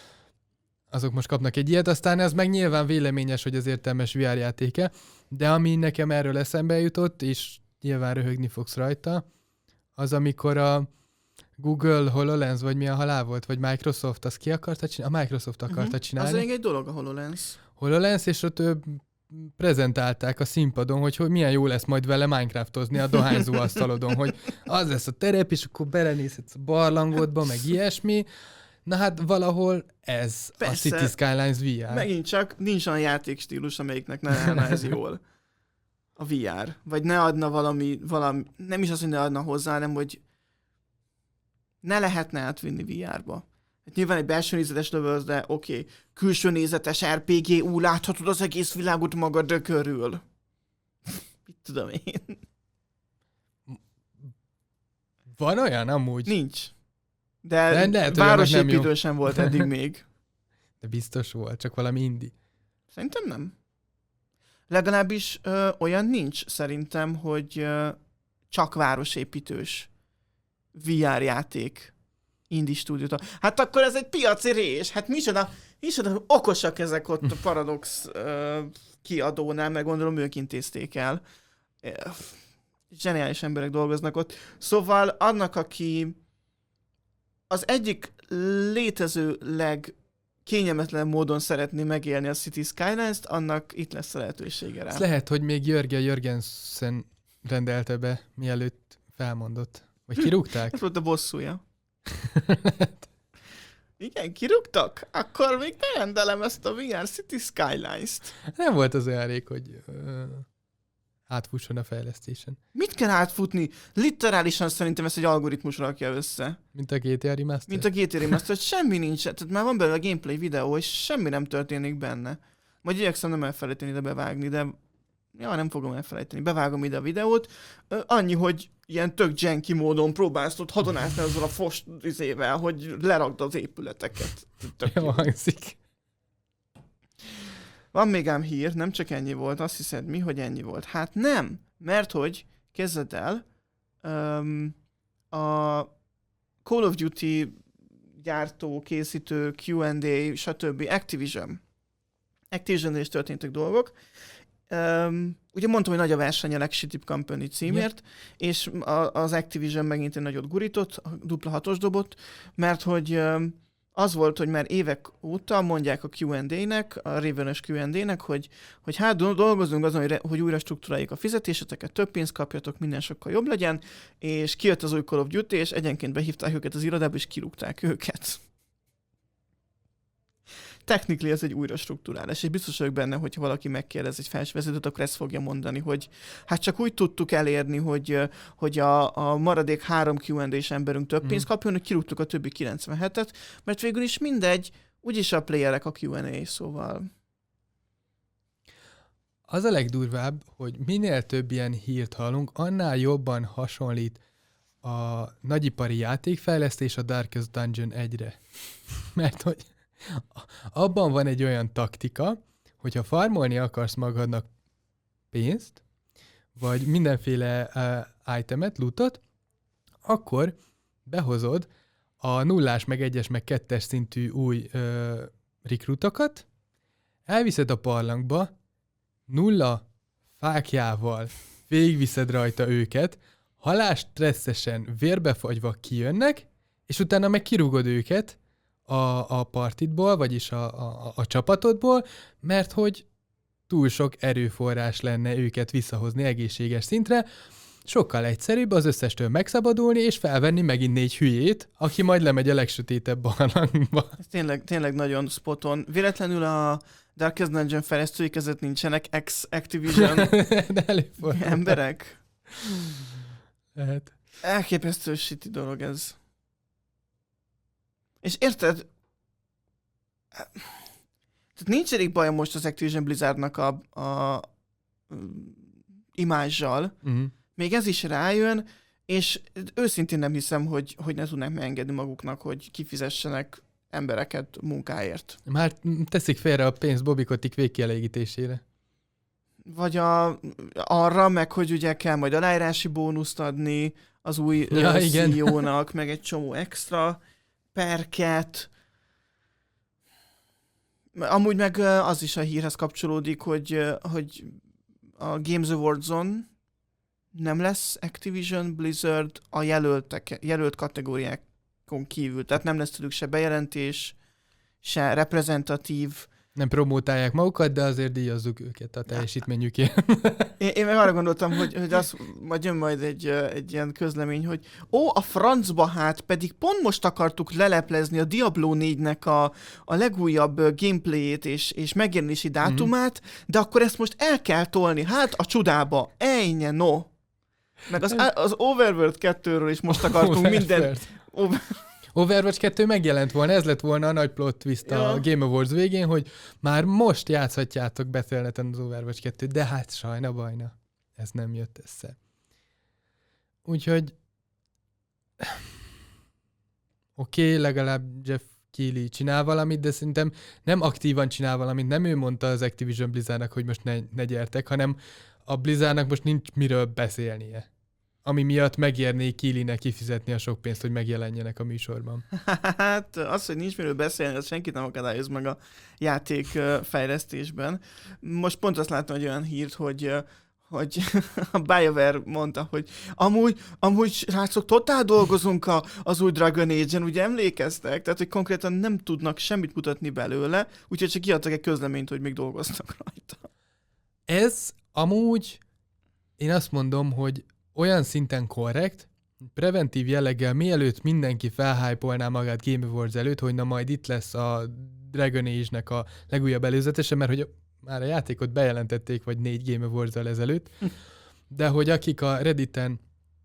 azok most kapnak egy ilyet, aztán ez meg nyilván véleményes, hogy az értelmes vé er játéke, de ami nekem erről eszembe jutott, és nyilván röhögni fogsz rajta, az amikor a Google HoloLens, vagy milyen halál volt, vagy Microsoft, az ki akarta csinálni? A Microsoft akarta uh-huh. csinálni. Az még egy dolog a HoloLens. HoloLens, és ott ő prezentálták a színpadon, hogy, hogy milyen jó lesz majd vele Minecraftozni a dohányzó asztalodon, hogy az lesz a terep, és akkor belenézhetsz a barlangodba, meg ilyesmi. Na hát valahol ez persze, a City Skylines vé er. Megint csak nincs olyan játékstílus, amelyiknek ne állna ez jól. A vé er. Vagy ne adna valami, valami, nem is az, hogy ne adna hozzá, hanem hogy ne lehetne átvinni vé er-ba. Hát nyilván egy belső nézetes lövöldöz, de oké. Okay. Külső nézetes er pé gé, ú, láthatod az egész világot magad körül. Mit tudom én? Van olyan amúgy? Nincs. De, de városépítő sem volt eddig még. De biztos volt, csak valami indi. Szerintem nem. Legalábbis ö, olyan nincs szerintem, hogy ö, csak városépítős vé er játék indie stúdiótól. Hát akkor ez egy piaci rés. Hát micsoda, micsoda okosak ezek ott a Paradox ö, kiadónál, meg gondolom ők intézték el. Zseniális emberek dolgoznak ott. Szóval annak, aki az egyik létező legkényelmetlen módon szeretné megélni a City Skylines-t, annak itt lesz a lehetősége rá. Ez lehet, hogy még Jörgen Jörgensen rendelte be, mielőtt felmondott. Vagy kirúgták? Ez volt a bosszúja. Igen, kirúgtak? Akkor még berendelem ezt a vé er City Skylines-t. Nem volt az olyan rég, hogy uh, átfusson a fejlesztésen. Mit kell átfutni? Literálisan szerintem ezt egy algoritmus rakja össze. Mint a gé té á Remaster? Mint a gé té á Remaster, semmi nincs. Tehát már van belőle a gameplay videó, és semmi nem történik benne. Majd igyekszem nem elfelejteni ide bevágni, de ja, nem fogom elfelejteni. Bevágom ide a videót. Annyi, hogy ilyen tök janky módon próbálsz ott hadonásni azzal a fos izével, hogy lerakd az épületeket. Jó hangzik. Van még ám hír, nem csak ennyi volt, azt hiszed mi, hogy ennyi volt? Hát nem, mert hogy, kezded el, um, a Call of Duty gyártó, készítő, kú and á, stb. Activision. Activision-nél is történtek dolgok. Um, ugye mondtam, hogy nagy a verseny a legshittibb company címért, yep. És a, az Activision megint egy nagyot gurított, dupla hatos dobott, mert hogy um, az volt, hogy már évek óta mondják a kú and á-nek, a Raven-ös kú and á-nek, hogy, hogy hát dolgozunk azon, hogy, hogy újra struktúráljuk a fizetéseteket, több pénzt kapjatok, minden sokkal jobb legyen, és kijött az új Call of Duty, és egyenként behívták őket az irodába, és kirúgták őket. Technically ez egy újra struktúrálás, és biztos vagyok benne, hogyha valaki megkérdez egy felsővezetőt, akkor ezt fogja mondani, hogy hát csak úgy tudtuk elérni, hogy, hogy a, a maradék három kú and á-s emberünk több pénzt kapjon, hogy kirúgtuk a többi kilencvenhetet, mert végül is mindegy, úgyis a playerek a kú and á, szóval az a legdurvább, hogy minél több ilyen hírt hallunk, annál jobban hasonlít a nagyipari játékfejlesztés a Darkest Dungeon egyre. Mert hogy abban van egy olyan taktika, hogyha farmolni akarsz magadnak pénzt, vagy mindenféle uh, itemet, lootot, akkor behozod a nullás, meg egyes, meg kettes szintű új uh, rekrutokat, elviszed a parlankba, nulla fákjával végigviszed rajta őket, halálstresszesen, vérbefagyva kijönnek, és utána meg kirúgod őket a, a partitból, vagyis a, a, a csapatodból, mert hogy túl sok erőforrás lenne őket visszahozni egészséges szintre, sokkal egyszerűbb az összestől megszabadulni, és felvenni megint négy hülyét, aki majd lemegy a legsötétebb barlangba. Ez tényleg, tényleg nagyon spoton. Véletlenül a Darkest Dungeon fejlesztői között nincsenek ex-Activision emberek? Lehet. Elképesztő shitty dolog ez. És érted? Tehát nincs elég baj most az Activision Blizzardnak a, a, a imázsal. Uh-huh. Még ez is rájön, és őszintén nem hiszem, hogy, hogy ne tudnánk megengedni maguknak, hogy kifizessenek embereket munkáért. Már teszik félre a pénzt Bobby Kotick végkielégítésére. Vagy a, arra, meg hogy ugye kell majd aláírási bónuszt adni az új ja, C E O-nak, meg egy csomó extra perket. Amúgy meg az is a hírhez kapcsolódik, hogy, hogy a Games Awards-on nem lesz Activision Blizzard a jelöltek, jelölt kategóriákon kívül. Tehát nem lesz tőlük se bejelentés, se reprezentatív. Nem promótálják magukat, de azért díjazzuk őket a teljesítményükért. Én, én meg arra gondoltam, hogy, hogy az, majd jön majd egy, egy ilyen közlemény, hogy ó, a francba hát, pedig pont most akartuk leleplezni a Diablo négynek a, a legújabb gameplayét és, és megjelenési dátumát, mm-hmm. de akkor ezt most el kell tolni, hát a csudába, ennyi, no. Meg az, az Overworld kettőről is most akartunk minden... Over... Overwatch kettő megjelent volna, ez lett volna a nagy plot twist ja. a Game Awards végén, hogy már most játszhatjátok Battle.neten az Overwatch kettőt, de hát sajna bajna, ez nem jött össze. Úgyhogy oké, okay, legalább Jeff Keighley csinál valamit, de szerintem nem aktívan csinál valamit, nem ő mondta az Activision Blizzardnak, hogy most ne, ne gyertek, hanem a Blizzardnak most nincs miről beszélnie. Ami miatt megérné Keighleynek kifizetni a sok pénzt, hogy megjelenjenek a műsorban. Hát az, hogy nincs miről beszélni, az senkit nem akadályoz meg a játék fejlesztésben. Most pont azt láttam egy olyan hírt, hogy, hogy a BioWare mondta, hogy amúgy, amúgy srácok, totál dolgozunk a, az új Dragon Age-en, ugye emlékeztek? Tehát, hogy konkrétan nem tudnak semmit mutatni belőle, úgyhogy csak kiadtak egy közleményt, hogy még dolgoznak rajta. Ez amúgy, én azt mondom, hogy olyan szinten korrekt, preventív jelleggel, mielőtt mindenki felhypolná magát Game Awards előtt, hogy na majd itt lesz a Dragon Age-nek a legújabb előzetese, mert hogy már a játékot bejelentették, vagy négy Game Awards-al ezelőtt, de hogy akik a Redditen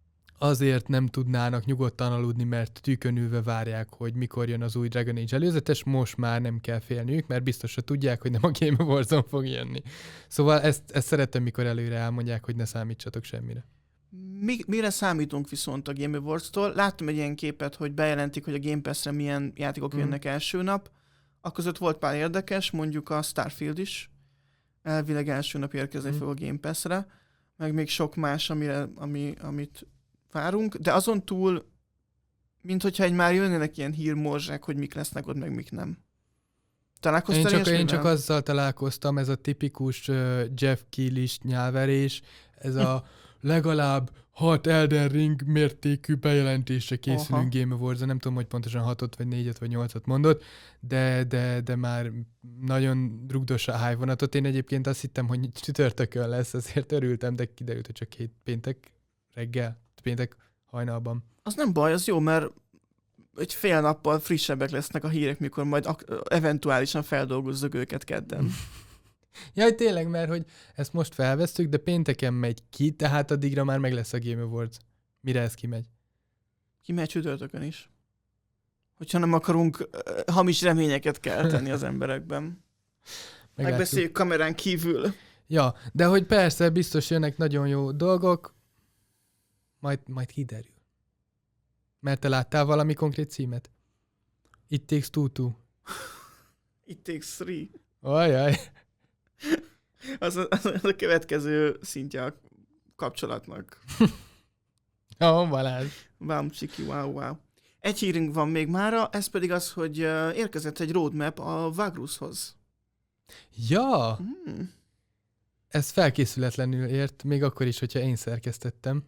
azért nem tudnának nyugodtan aludni, mert tűkön ülve várják, hogy mikor jön az új Dragon Age előzetes, most már nem kell félniük, mert biztosra tudják, hogy nem a Game Awards-on fog jönni. Szóval ezt, ezt szeretem, mikor előre elmondják, hogy ne számítsatok semmire. Mi, mire számítunk viszont a Game Awards-tól? Láttam egy ilyen képet, hogy bejelentik, hogy a Game Pass-re milyen játékok mm. jönnek első nap. Akközött volt pár érdekes, mondjuk a Starfield is. Elvileg első nap érkezni mm. fog a Game Pass-re. Meg még sok más, amire, ami, amit várunk. De azon túl, mint hogyha egy már jönnének ilyen hírmorzsák, hogy mik lesznek ott, meg mik nem. Találkoztál én csak, én csak azzal találkoztam, ez a tipikus uh, Jeff Keighley-s nyálverés, ez a legalább hat Elden Ring mértékű bejelentésre készülünk Game Awards-on, nem tudom, hogy pontosan hatot, vagy négyet, vagy nyolcat mondott, de, de, de már nagyon rugdos a hájvonatot. Én egyébként azt hittem, hogy csütörtökön lesz, azért örültem, de kiderült, hogy csak két péntek reggel, péntek hajnalban. Az nem baj, az jó, mert egy fél nappal frissebbek lesznek a hírek, mikor majd ak- eventuálisan feldolgozzuk őket kedden. Jaj, tényleg, mert hogy ezt most felvesztük, de pénteken megy ki, tehát addigra már meg lesz a Game Awards. Mire ez kimegy? Kimegy csütörtökön is. Hogyha nem akarunk uh, hamis reményeket kelteni az emberekben. Megbeszéljük kamerán kívül. Ja, de hogy persze, biztos jönnek nagyon jó dolgok, majd, majd kiderül. Mert te láttál valami konkrét címet? It Takes Two-Two. It Takes Three. Ajaj. Az a, az a következő szintje a kapcsolatnak. Ó, Balázs. Wow, csiki, wow, wow. Egy hírünk van még mára, ez pedig az, hogy uh, érkezett egy roadmap a Vagrushoz. Ja! Hmm. Ez felkészületlenül ért, még akkor is, hogyha én szerkesztettem.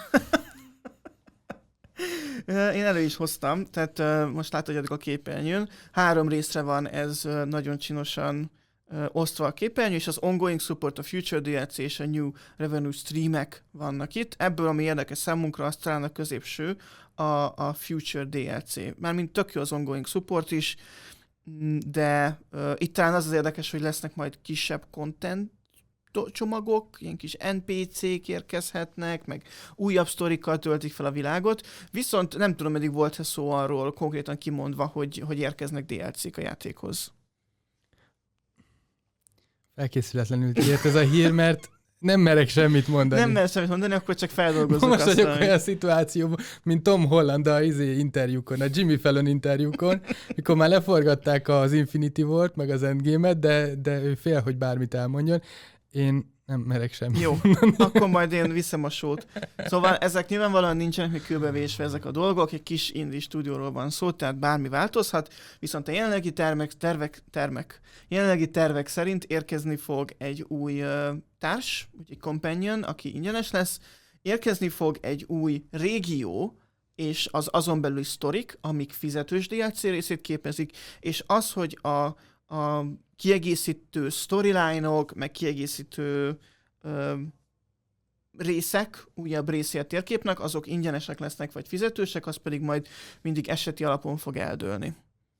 Én elő is hoztam, tehát uh, most látod, a képernyőn. Három részre van ez uh, nagyon csinosan uh, osztva a képernyő, és az Ongoing Support, a Future dé el cé és a New Revenue Streamek vannak itt. Ebből, ami érdekes számunkra, az talán a középső, a, a Future dé el cé. Mármint tök jó az Ongoing Support is, de uh, itt talán az az érdekes, hogy lesznek majd kisebb content csomagok, ilyen kis en pé cék érkezhetnek, meg újabb sztorikkal töltik fel a világot, viszont nem tudom, meddig volt-e szó arról konkrétan kimondva, hogy, hogy érkeznek dé el cék a játékhoz. Felkészületlenül ért ez a hír, mert nem merek semmit mondani. Nem merek semmit mondani, akkor csak feldolgozzuk Most azt. vagyok olyan szituációban, mint Tom Holland a izé interjúkon, a Jimmy Fallon interjúkon, mikor már leforgatták az Infinity War-t, meg az Endgame-et, de, de ő fél, hogy bármit elmondjon. Én nem merek semmit Jó, mondani. akkor majd én viszem a sót. Szóval ezek nyilvánvalóan nincsenek még kőbevésve ezek a dolgok, egy kis indie stúdióról van szó, tehát bármi változhat, viszont a jelenlegi termek, tervek, termek, jelenlegi tervek szerint érkezni fog egy új uh, társ, egy companion, aki ingyenes lesz, érkezni fog egy új régió, és az azon belüli sztorik, amik fizetős dé el cé részét képezik, és az, hogy a, a kiegészítő storyline-ok, meg kiegészítő ö, részek, újabb részé a térképnek, azok ingyenesek lesznek, vagy fizetősek, az pedig majd mindig eseti alapon fog eldőlni.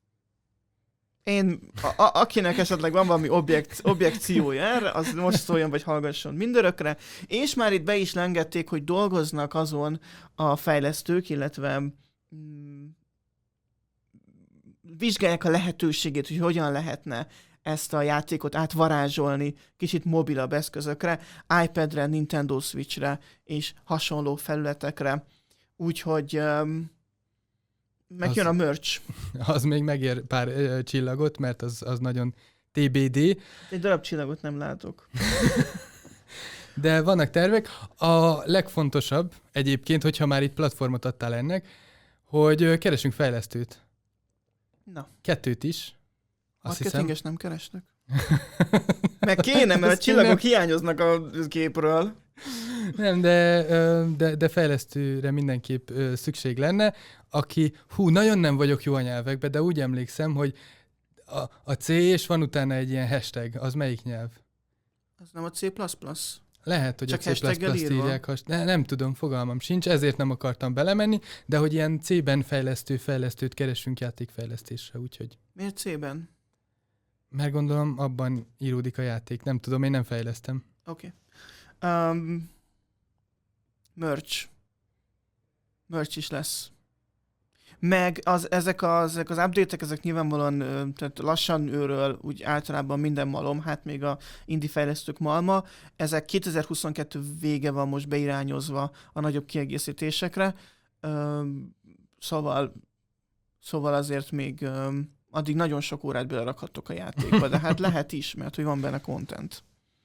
Én, a, a, akinek esetleg van valami objekt, objekciója erre, az most szóljon, vagy hallgasson mindörökre, és már itt be is lengették, hogy dolgoznak azon a fejlesztők, illetve mm, vizsgálják a lehetőségét, hogy hogyan lehetne ezt a játékot átvarázsolni kicsit mobilabb eszközökre, iPadre, Nintendo Switchre és hasonló felületekre. Úgyhogy um, megjön az, a merch. Az még megér pár ö, csillagot, mert az, az nagyon té bé dé. Egy darab csillagot nem látok. De vannak tervek. A legfontosabb egyébként, hogyha már itt platformot adtál ennek, hogy ö, keresünk fejlesztőt. Na. Kettőt is. Marketinges nem keresnek? Meg kéne, mert a csillagok nem hiányoznak a képről. Nem, de, de, de fejlesztőre mindenképp szükség lenne, aki, hú, nagyon nem vagyok jó a nyelvekben, de úgy emlékszem, hogy a, a C és van utána egy ilyen hashtag. Az melyik nyelv? Az nem a C plusz plusz? Lehet, hogy csak a C plusz plusz írják. Has... Ne, nem tudom, fogalmam sincs, ezért nem akartam belemenni, de hogy ilyen C-ben fejlesztő fejlesztőt keresünk játékfejlesztésre, úgyhogy... Miért C-ben? Mert gondolom abban íródik a játék. Nem tudom, én nem fejlesztem. Oké. Okay. Um, merch. Merch is lesz. Meg az, ezek, az, ezek az update-ek, ezek nyilvánvalóan tehát lassan őről úgy általában minden malom, hát még a indie fejlesztők malma. Ezek kétezer-huszonkettő vége van most beirányozva a nagyobb kiegészítésekre. Um, szóval, szóval azért még... Um, addig nagyon sok órát belerakhattok a játékba, de hát lehet is, mert hogy van benne content.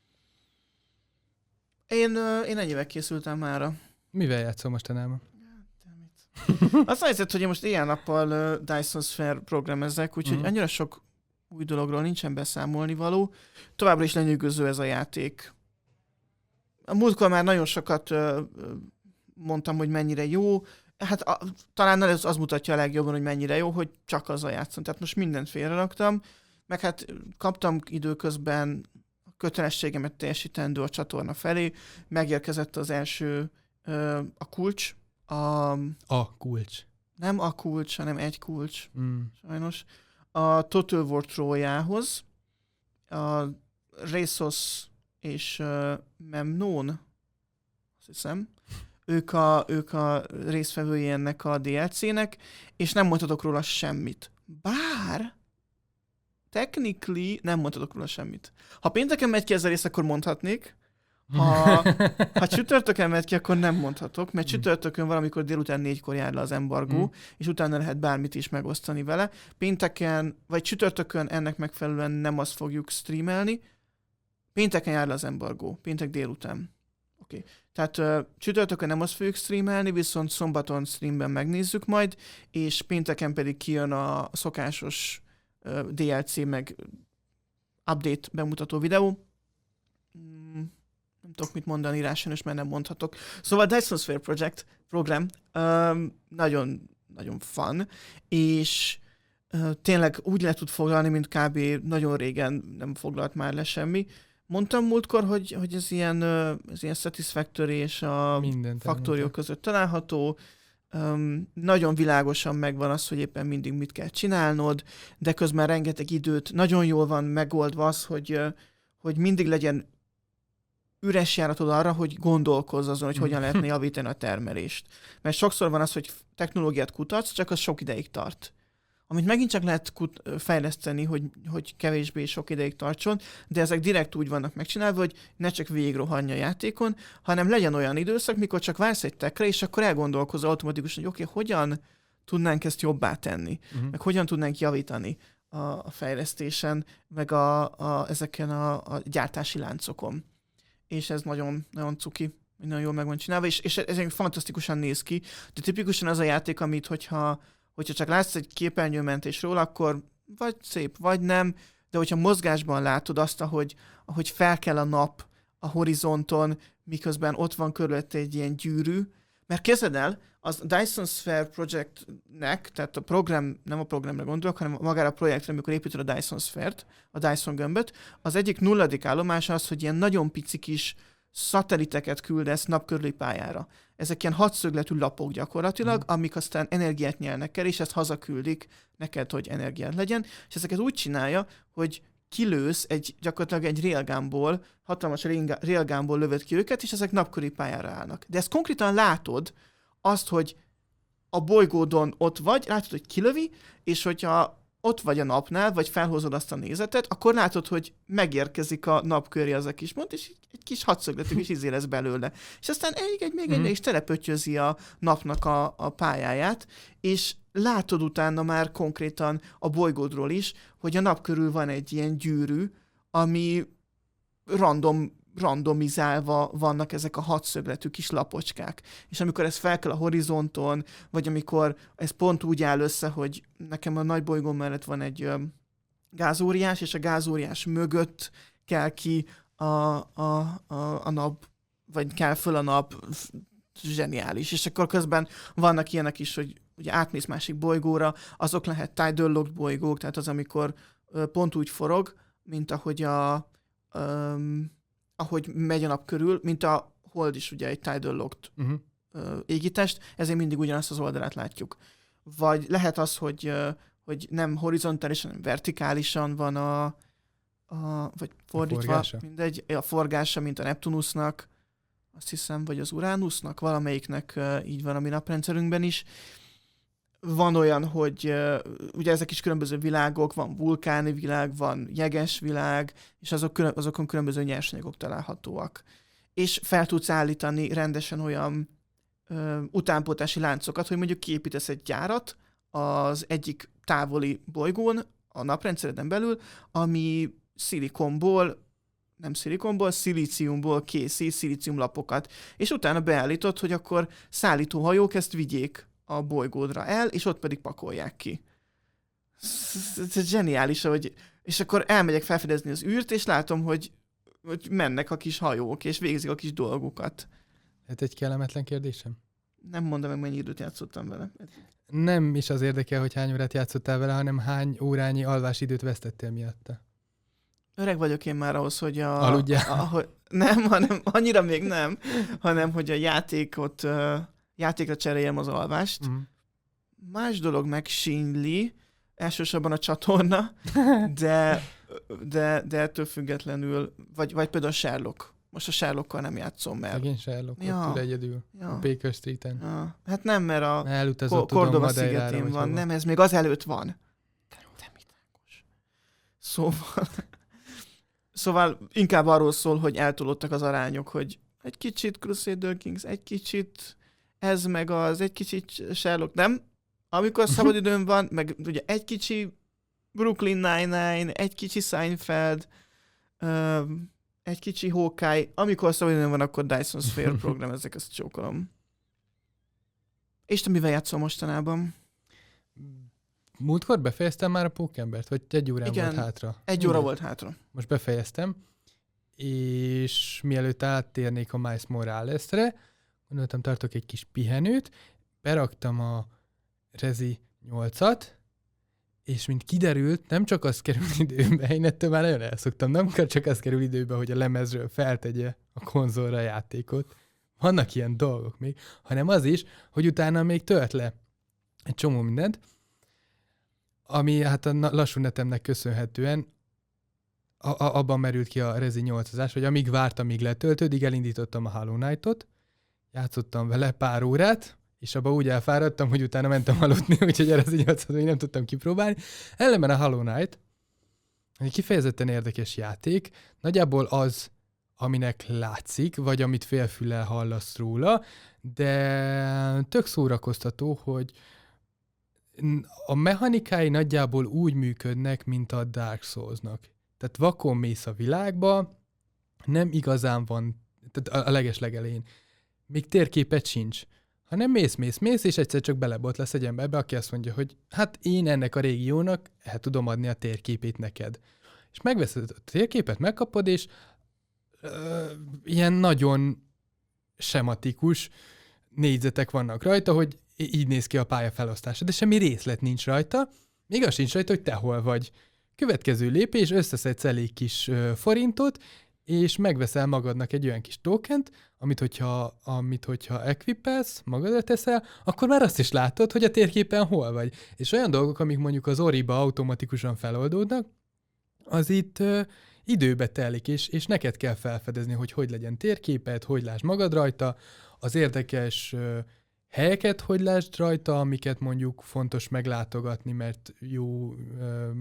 Én, én ennyivel készültem mára. Mivel játszol mostanában? Azt hiszed, hogy én most éjjel-nappal uh, Dyson Sphere programezek, úgyhogy uh-huh. annyira sok új dologról nincsen beszámolni való. Továbbra is lenyűgöző ez a játék. A múltkor már nagyon sokat uh, mondtam, hogy mennyire jó. Hát a, talán az, az mutatja a legjobban, hogy mennyire jó, hogy csak azzal játszom. Tehát most mindent félreraktam, meg hát kaptam időközben a kötelességemet teljesítendő a csatorna felé, megérkezett az első ö, a kulcs. A, a kulcs. Nem a kulcs, hanem egy kulcs, mm. sajnos. A Total War trójához. A Resos és uh, Memnon, azt hiszem. Ők a, ők a résztvevői ennek a dé el cének, és nem mondhatok róla semmit. Bár technically nem mondhatok róla semmit. Ha pénteken megy ki ez a rész, akkor mondhatnék. Ha, ha csütörtökön megy ki, akkor nem mondhatok, mert csütörtökön valamikor délután négykor jár le az embargó, mm. és utána lehet bármit is megosztani vele. Pénteken, vagy csütörtökön ennek megfelelően nem azt fogjuk streamelni. Pénteken jár le az embargó, péntek délután. Oké. Okay. Tehát uh, csütörtökön nem azt fogjuk streamelni, viszont szombaton streamben megnézzük majd, és pénteken pedig kijön a szokásos uh, dé el cé meg update bemutató videó. Mm. Nem tudok mit mondani rá, és mert nem mondhatok. Szóval a Dyson Sphere Project program um, nagyon, nagyon fun, és uh, tényleg úgy le tud foglalni, mint kb. Nagyon régen nem foglalt már le semmi. Mondtam múltkor, hogy, hogy ez, ilyen, uh, ez ilyen Satisfactory és a Factorio között található. Um, nagyon világosan megvan az, hogy éppen mindig mit kell csinálnod, de közben rengeteg időt, nagyon jól van megoldva az, hogy, uh, hogy mindig legyen üres járatod arra, hogy gondolkozz azon, hogy hogyan lehetne javítani a termelést. Mert sokszor van az, hogy technológiát kutatsz, csak az sok ideig tart. Amit megint csak lehet kut- fejleszteni, hogy, hogy kevésbé sok ideig tartson, de ezek direkt úgy vannak megcsinálva, hogy ne csak végigrohanj a játékon, hanem legyen olyan időszak, mikor csak vársz egy techre, és akkor elgondolkozol automatikusan, hogy oké, okay, hogyan tudnánk ezt jobbá tenni, uh-huh. meg hogyan tudnánk javítani a, a fejlesztésen, meg a, a, ezeken a, a gyártási láncokon. És ez nagyon, nagyon cuki, nagyon jól meg van csinálva, és, és ez fantasztikusan néz ki. De tipikusan az a játék, amit hogyha, hogyha csak látsz egy képernyőmentés róla, akkor vagy szép, vagy nem, de hogyha mozgásban látod azt, ahogy, ahogy fel kell a nap a horizonton, miközben ott van körülött egy ilyen gyűrű, mert kezded el, az Dyson Sphere Projectnek, tehát a program, nem a programra gondolok, hanem magára a projektre, amikor építed a Dyson Sphere-t, a Dyson gömböt, az egyik nulladik állomás az, hogy ilyen nagyon pici kis szatelliteket küldesz napkörüli pályára. Ezek ilyen hatszögletű lapok gyakorlatilag, mm. amik aztán energiát nyelnek el, és ezt hazaküldik neked, hogy energiát legyen, és ezeket úgy csinálja, hogy kilősz egy, gyakorlatilag egy railgunból, hatalmas railgunból lövöd ki őket, és ezek napköri pályára állnak. De ezt konkrétan látod, azt, hogy a bolygódon ott vagy, látod, hogy kilövi, és hogyha ott vagy a napnál, vagy felhozod azt a nézetet, akkor látod, hogy megérkezik a nap köré az a kis pont, és egy kis hadszögletű kis izé lesz belőle. És aztán elég egy még mm. egy, és telepöttyözi a napnak a, a pályáját, és látod utána már konkrétan a bolygódról is, hogy a nap körül van egy ilyen gyűrű, ami random randomizálva vannak ezek a hatszögletű kis lapocskák. És amikor ez fel kell a horizonton, vagy amikor ez pont úgy áll össze, hogy nekem a nagy bolygón mellett van egy ö, gázóriás, és a gázóriás mögött kell ki a, a, a, a nap, vagy kell föl a nap, zseniális. És akkor közben vannak ilyenek is, hogy ugye átmész másik bolygóra, azok lehet tidal locked bolygók, tehát az, amikor ö, pont úgy forog, mint ahogy a ö, ahogy megy a nap körül, mint a Hold is ugye egy tidal locked uh-huh. uh, égitest, ezért mindig ugyanazt az oldalát látjuk. Vagy lehet az, hogy, uh, hogy nem horizontálisan, hanem vertikálisan van a, a vagy fordítva, a forgása. mindegy, a forgása, mint a Neptunusnak, azt hiszem, vagy az Uranusnak, valamelyiknek uh, így van a mi naprendszerünkben is. Van olyan, hogy uh, ugye ezek is különböző világok, van vulkáni világ, van jeges világ, és azok külön, azokon különböző nyersanyagok találhatóak. És fel tudsz állítani rendesen olyan uh, utánpótási láncokat, hogy mondjuk kiépítesz egy gyárat az egyik távoli bolygón, a naprendszereden belül, ami szilikonból, nem szilikonból, szilíciumból készít szilíciumlapokat. És utána beállítod, hogy akkor szállítóhajók ezt vigyék a bolygódra el, és ott pedig pakolják ki. Ez zseniális, hogy... És akkor elmegyek felfedezni az űrt, és látom, hogy, hogy mennek a kis hajók, és végzik a kis dolgukat. Hát egy kellemetlen kérdésem? Nem mondom meg, mennyi időt játszottam vele. Nem is az érdekel, hogy hány órát játszottál vele, hanem hány órányi alvásidőt vesztettél miatta. Öreg vagyok én már ahhoz, hogy a... Aludjál? A, a, nem, hanem annyira még nem, hanem hogy a játékot... játékra cseréljem az alvást. Mm. Más dolog megsínli, elsősorban a csatorna, de, de, de ettől függetlenül, vagy, vagy például a Sherlock. Most a Sherlockkal nem játszom, mert... Szegény Sherlock, ja. ott ül egyedül, ja. a Baker Streeten. Ja. Hát nem, mert a Elutazott, Cordova tudom, szigetén van, hova. nem, ez még az előtt van. Szóval, szóval inkább arról szól, hogy eltolódtak az arányok, hogy egy kicsit Crusader Kings, egy kicsit ez meg az, egy kicsit Sherlock, nem? Amikor szabadidőm van, meg ugye egy kicsi Brooklyn Nine-Nine, egy kicsi Seinfeld, um, egy kicsi Hawkeye, amikor szabadidőm van, akkor Dyson Sphere program, ezek ezt csókolom. És te mivel játszol mostanában? Múltkor befejeztem már a Pókembert, vagy egy órán Igen, volt hátra? egy óra volt hátra. Most befejeztem, és mielőtt áttérnék a Miles Morales-re, gondoltam, tartok egy kis pihenőt, beraktam a Rezi nyolcat, és mint kiderült, nem csak az kerül időbe, én ettől már nagyon elszoktam, nem csak az kerül időbe, hogy a lemezről feltegye a konzolra a játékot, vannak ilyen dolgok még, hanem az is, hogy utána még tölt le egy csomó mindent, ami hát a lassú netemnek köszönhetően a- a- abban merült ki a Rezi nyolcazás, hogy amíg vártam, amíg letöltődik, elindítottam a Hollow Knight-ot, játszottam vele pár órát, és abban úgy elfáradtam, hogy utána mentem aludni, úgyhogy a Rezi nyolcat még nem tudtam kipróbálni. Ellenben a Hollow Knight egy kifejezetten érdekes játék, nagyjából az, aminek látszik, vagy amit félfüllel hallasz róla, de tök szórakoztató, hogy a mechanikái nagyjából úgy működnek, mint a Dark Souls-nak. Tehát vakon mész a világba, nem igazán van, tehát a legeslegelején, még térképet sincs, hanem mész, mész, mész, és egyszer csak belebotlasz egy emberbe, aki azt mondja, hogy hát én ennek a régiónak el tudom adni a térképét neked. És megveszed a térképet, megkapod, és ö, ilyen nagyon sematikus négyzetek vannak rajta, hogy így néz ki a pályafelosztása, de semmi részlet nincs rajta, még az sincs rajta, hogy te hol vagy. Következő lépés, összeszedsz elég kis ö, forintot, és megveszel magadnak egy olyan kis tokent, amit hogyha, amit hogyha equipelsz, magadra teszel, akkor már azt is látod, hogy a térképen hol vagy. És olyan dolgok, amik mondjuk az Oriba automatikusan feloldódnak, az itt ö, időbe telik, és, és neked kell felfedezni, hogy hogy legyen térképed, hogy lásd magad rajta, az érdekes ö, helyeket hogy lásd rajta, amiket mondjuk fontos meglátogatni, mert jó ö,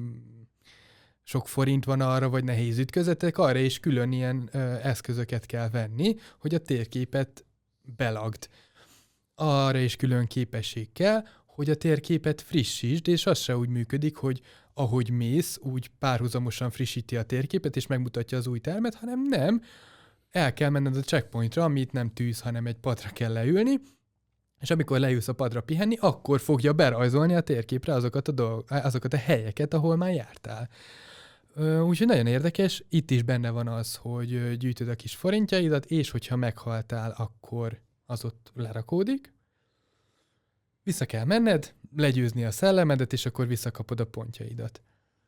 sok forint van arra, vagy nehéz ütközetek, arra is külön ilyen ö, eszközöket kell venni, hogy a térképet belagd. Arra is külön képesség kell, hogy a térképet frissítsd, és az se úgy működik, hogy ahogy mész, úgy párhuzamosan frissíti a térképet, és megmutatja az új termet, hanem nem. El kell menned a checkpointra, amit nem tűz, hanem egy padra kell leülni, és amikor leülsz a padra pihenni, akkor fogja berajzolni a térképre azokat a, dolg- azokat a helyeket, ahol már jártál. Úgyhogy nagyon érdekes, itt is benne van az, hogy gyűjtöd a kis forintjaidat, és hogyha meghaltál, akkor az ott lerakódik. Vissza kell menned, legyőzni a szellemedet, és akkor visszakapod a pontjaidat.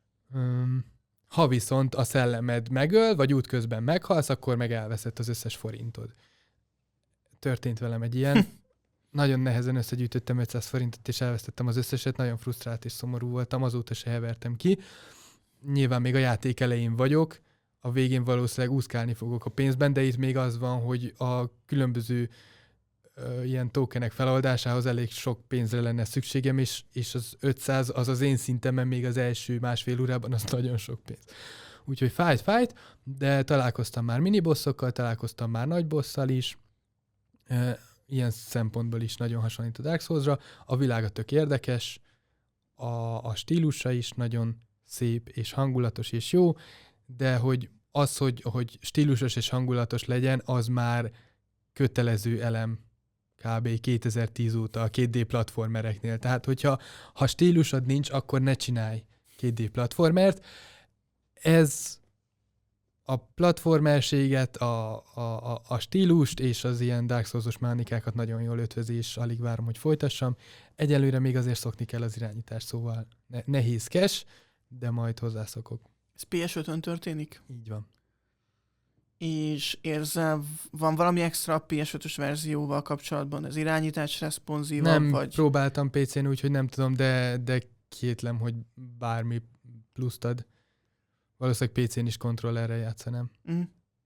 Ha viszont a szellemed megöl, vagy útközben meghalsz, akkor meg elveszett az összes forintod. Történt velem egy ilyen. Nagyon nehezen összegyűjtöttem ötszáz forintot, és elvesztettem az összeset, nagyon frusztrált és szomorú voltam, azóta se hevertem ki. Nyilván még a játék elején vagyok, a végén valószínűleg úszkálni fogok a pénzben, de itt még az van, hogy a különböző ö, ilyen tokenek feloldásához elég sok pénzre lenne szükségem, és, és az ötszáz az az én szintemen még az első másfél órában az nagyon sok pénz. Úgyhogy fájt, fájt, de találkoztam már minibossokkal, találkoztam már nagy bosszal is, ilyen szempontból is nagyon hasonlít a Dark Souls-ra. A világa tök érdekes, a, a stílusa is nagyon szép és hangulatos és jó, de hogy az, hogy, hogy stílusos és hangulatos legyen, az már kötelező elem kb. kétezer-tíz óta a két dé platformereknél. Tehát, hogyha ha stílusod nincs, akkor ne csinálj két dé platformert. Ez a platformerséget, a, a, a, a stílust és az ilyen Dark Souls-os mechanikákat nagyon jól ötvözi, és alig várom, hogy folytassam. Egyelőre még azért szokni kell az irányítást, szóval ne, nehézkes, de majd hozzászokok. Ez pé es ötön történik? Így van. És érzel, van valami extra a pé es ötös verzióval kapcsolatban? Ez irányítás responsívabb? Nem vagy? próbáltam pé cén, úgyhogy nem tudom, de, de kétlem, hogy bármi pluszt ad. Valószínűleg pé cén is kontrollerrel játszanám. Mm.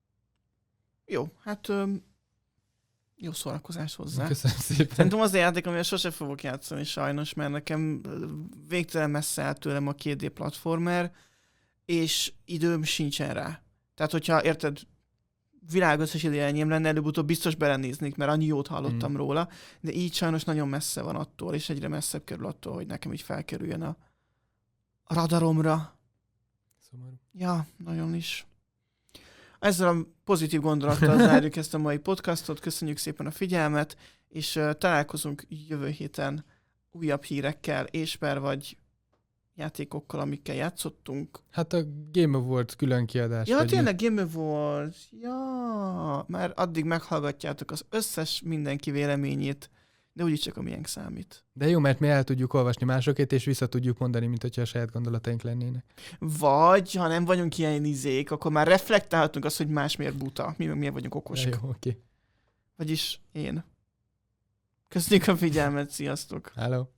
Jó, hát öm, jó szórakozás hozzá. Köszönöm szépen. Szerintem az a játék, amivel sose fogok játszani sajnos, mert nekem végtelen messze áll tőlem a két dé platformer. és időm sincsen rá. Tehát, hogyha érted, világ összes élményem lenne, előbb-utóbb biztos belenéznék, mert annyi jót hallottam mm. róla, de így sajnos nagyon messze van attól, és egyre messzebb kerül attól, hogy nekem így felkerüljön a, a radaromra. Szomorú. Ja, nagyon is. Ezzel a pozitív gondolattal zárjuk ezt a mai podcastot, köszönjük szépen a figyelmet, és uh, találkozunk jövő héten újabb hírekkel, és per vagy játékokkal, amikkel játszottunk. Hát a Game Awards külön kiadás. Ja, tényleg Game Awards. Ja, már addig meghallgatjátok az összes mindenki véleményét, de úgyis csak a miénk számít. De jó, mert mi el tudjuk olvasni másokét, és vissza tudjuk mondani, mint hogyha a saját gondolataink lennének. Vagy, ha nem vagyunk ilyen izék, akkor már reflektálhatunk azt, hogy más miért buta, mi meg miért vagyunk okosak. Ja, jó, oké. Vagyis én. Köszönjük a figyelmet, sziasztok! Hello.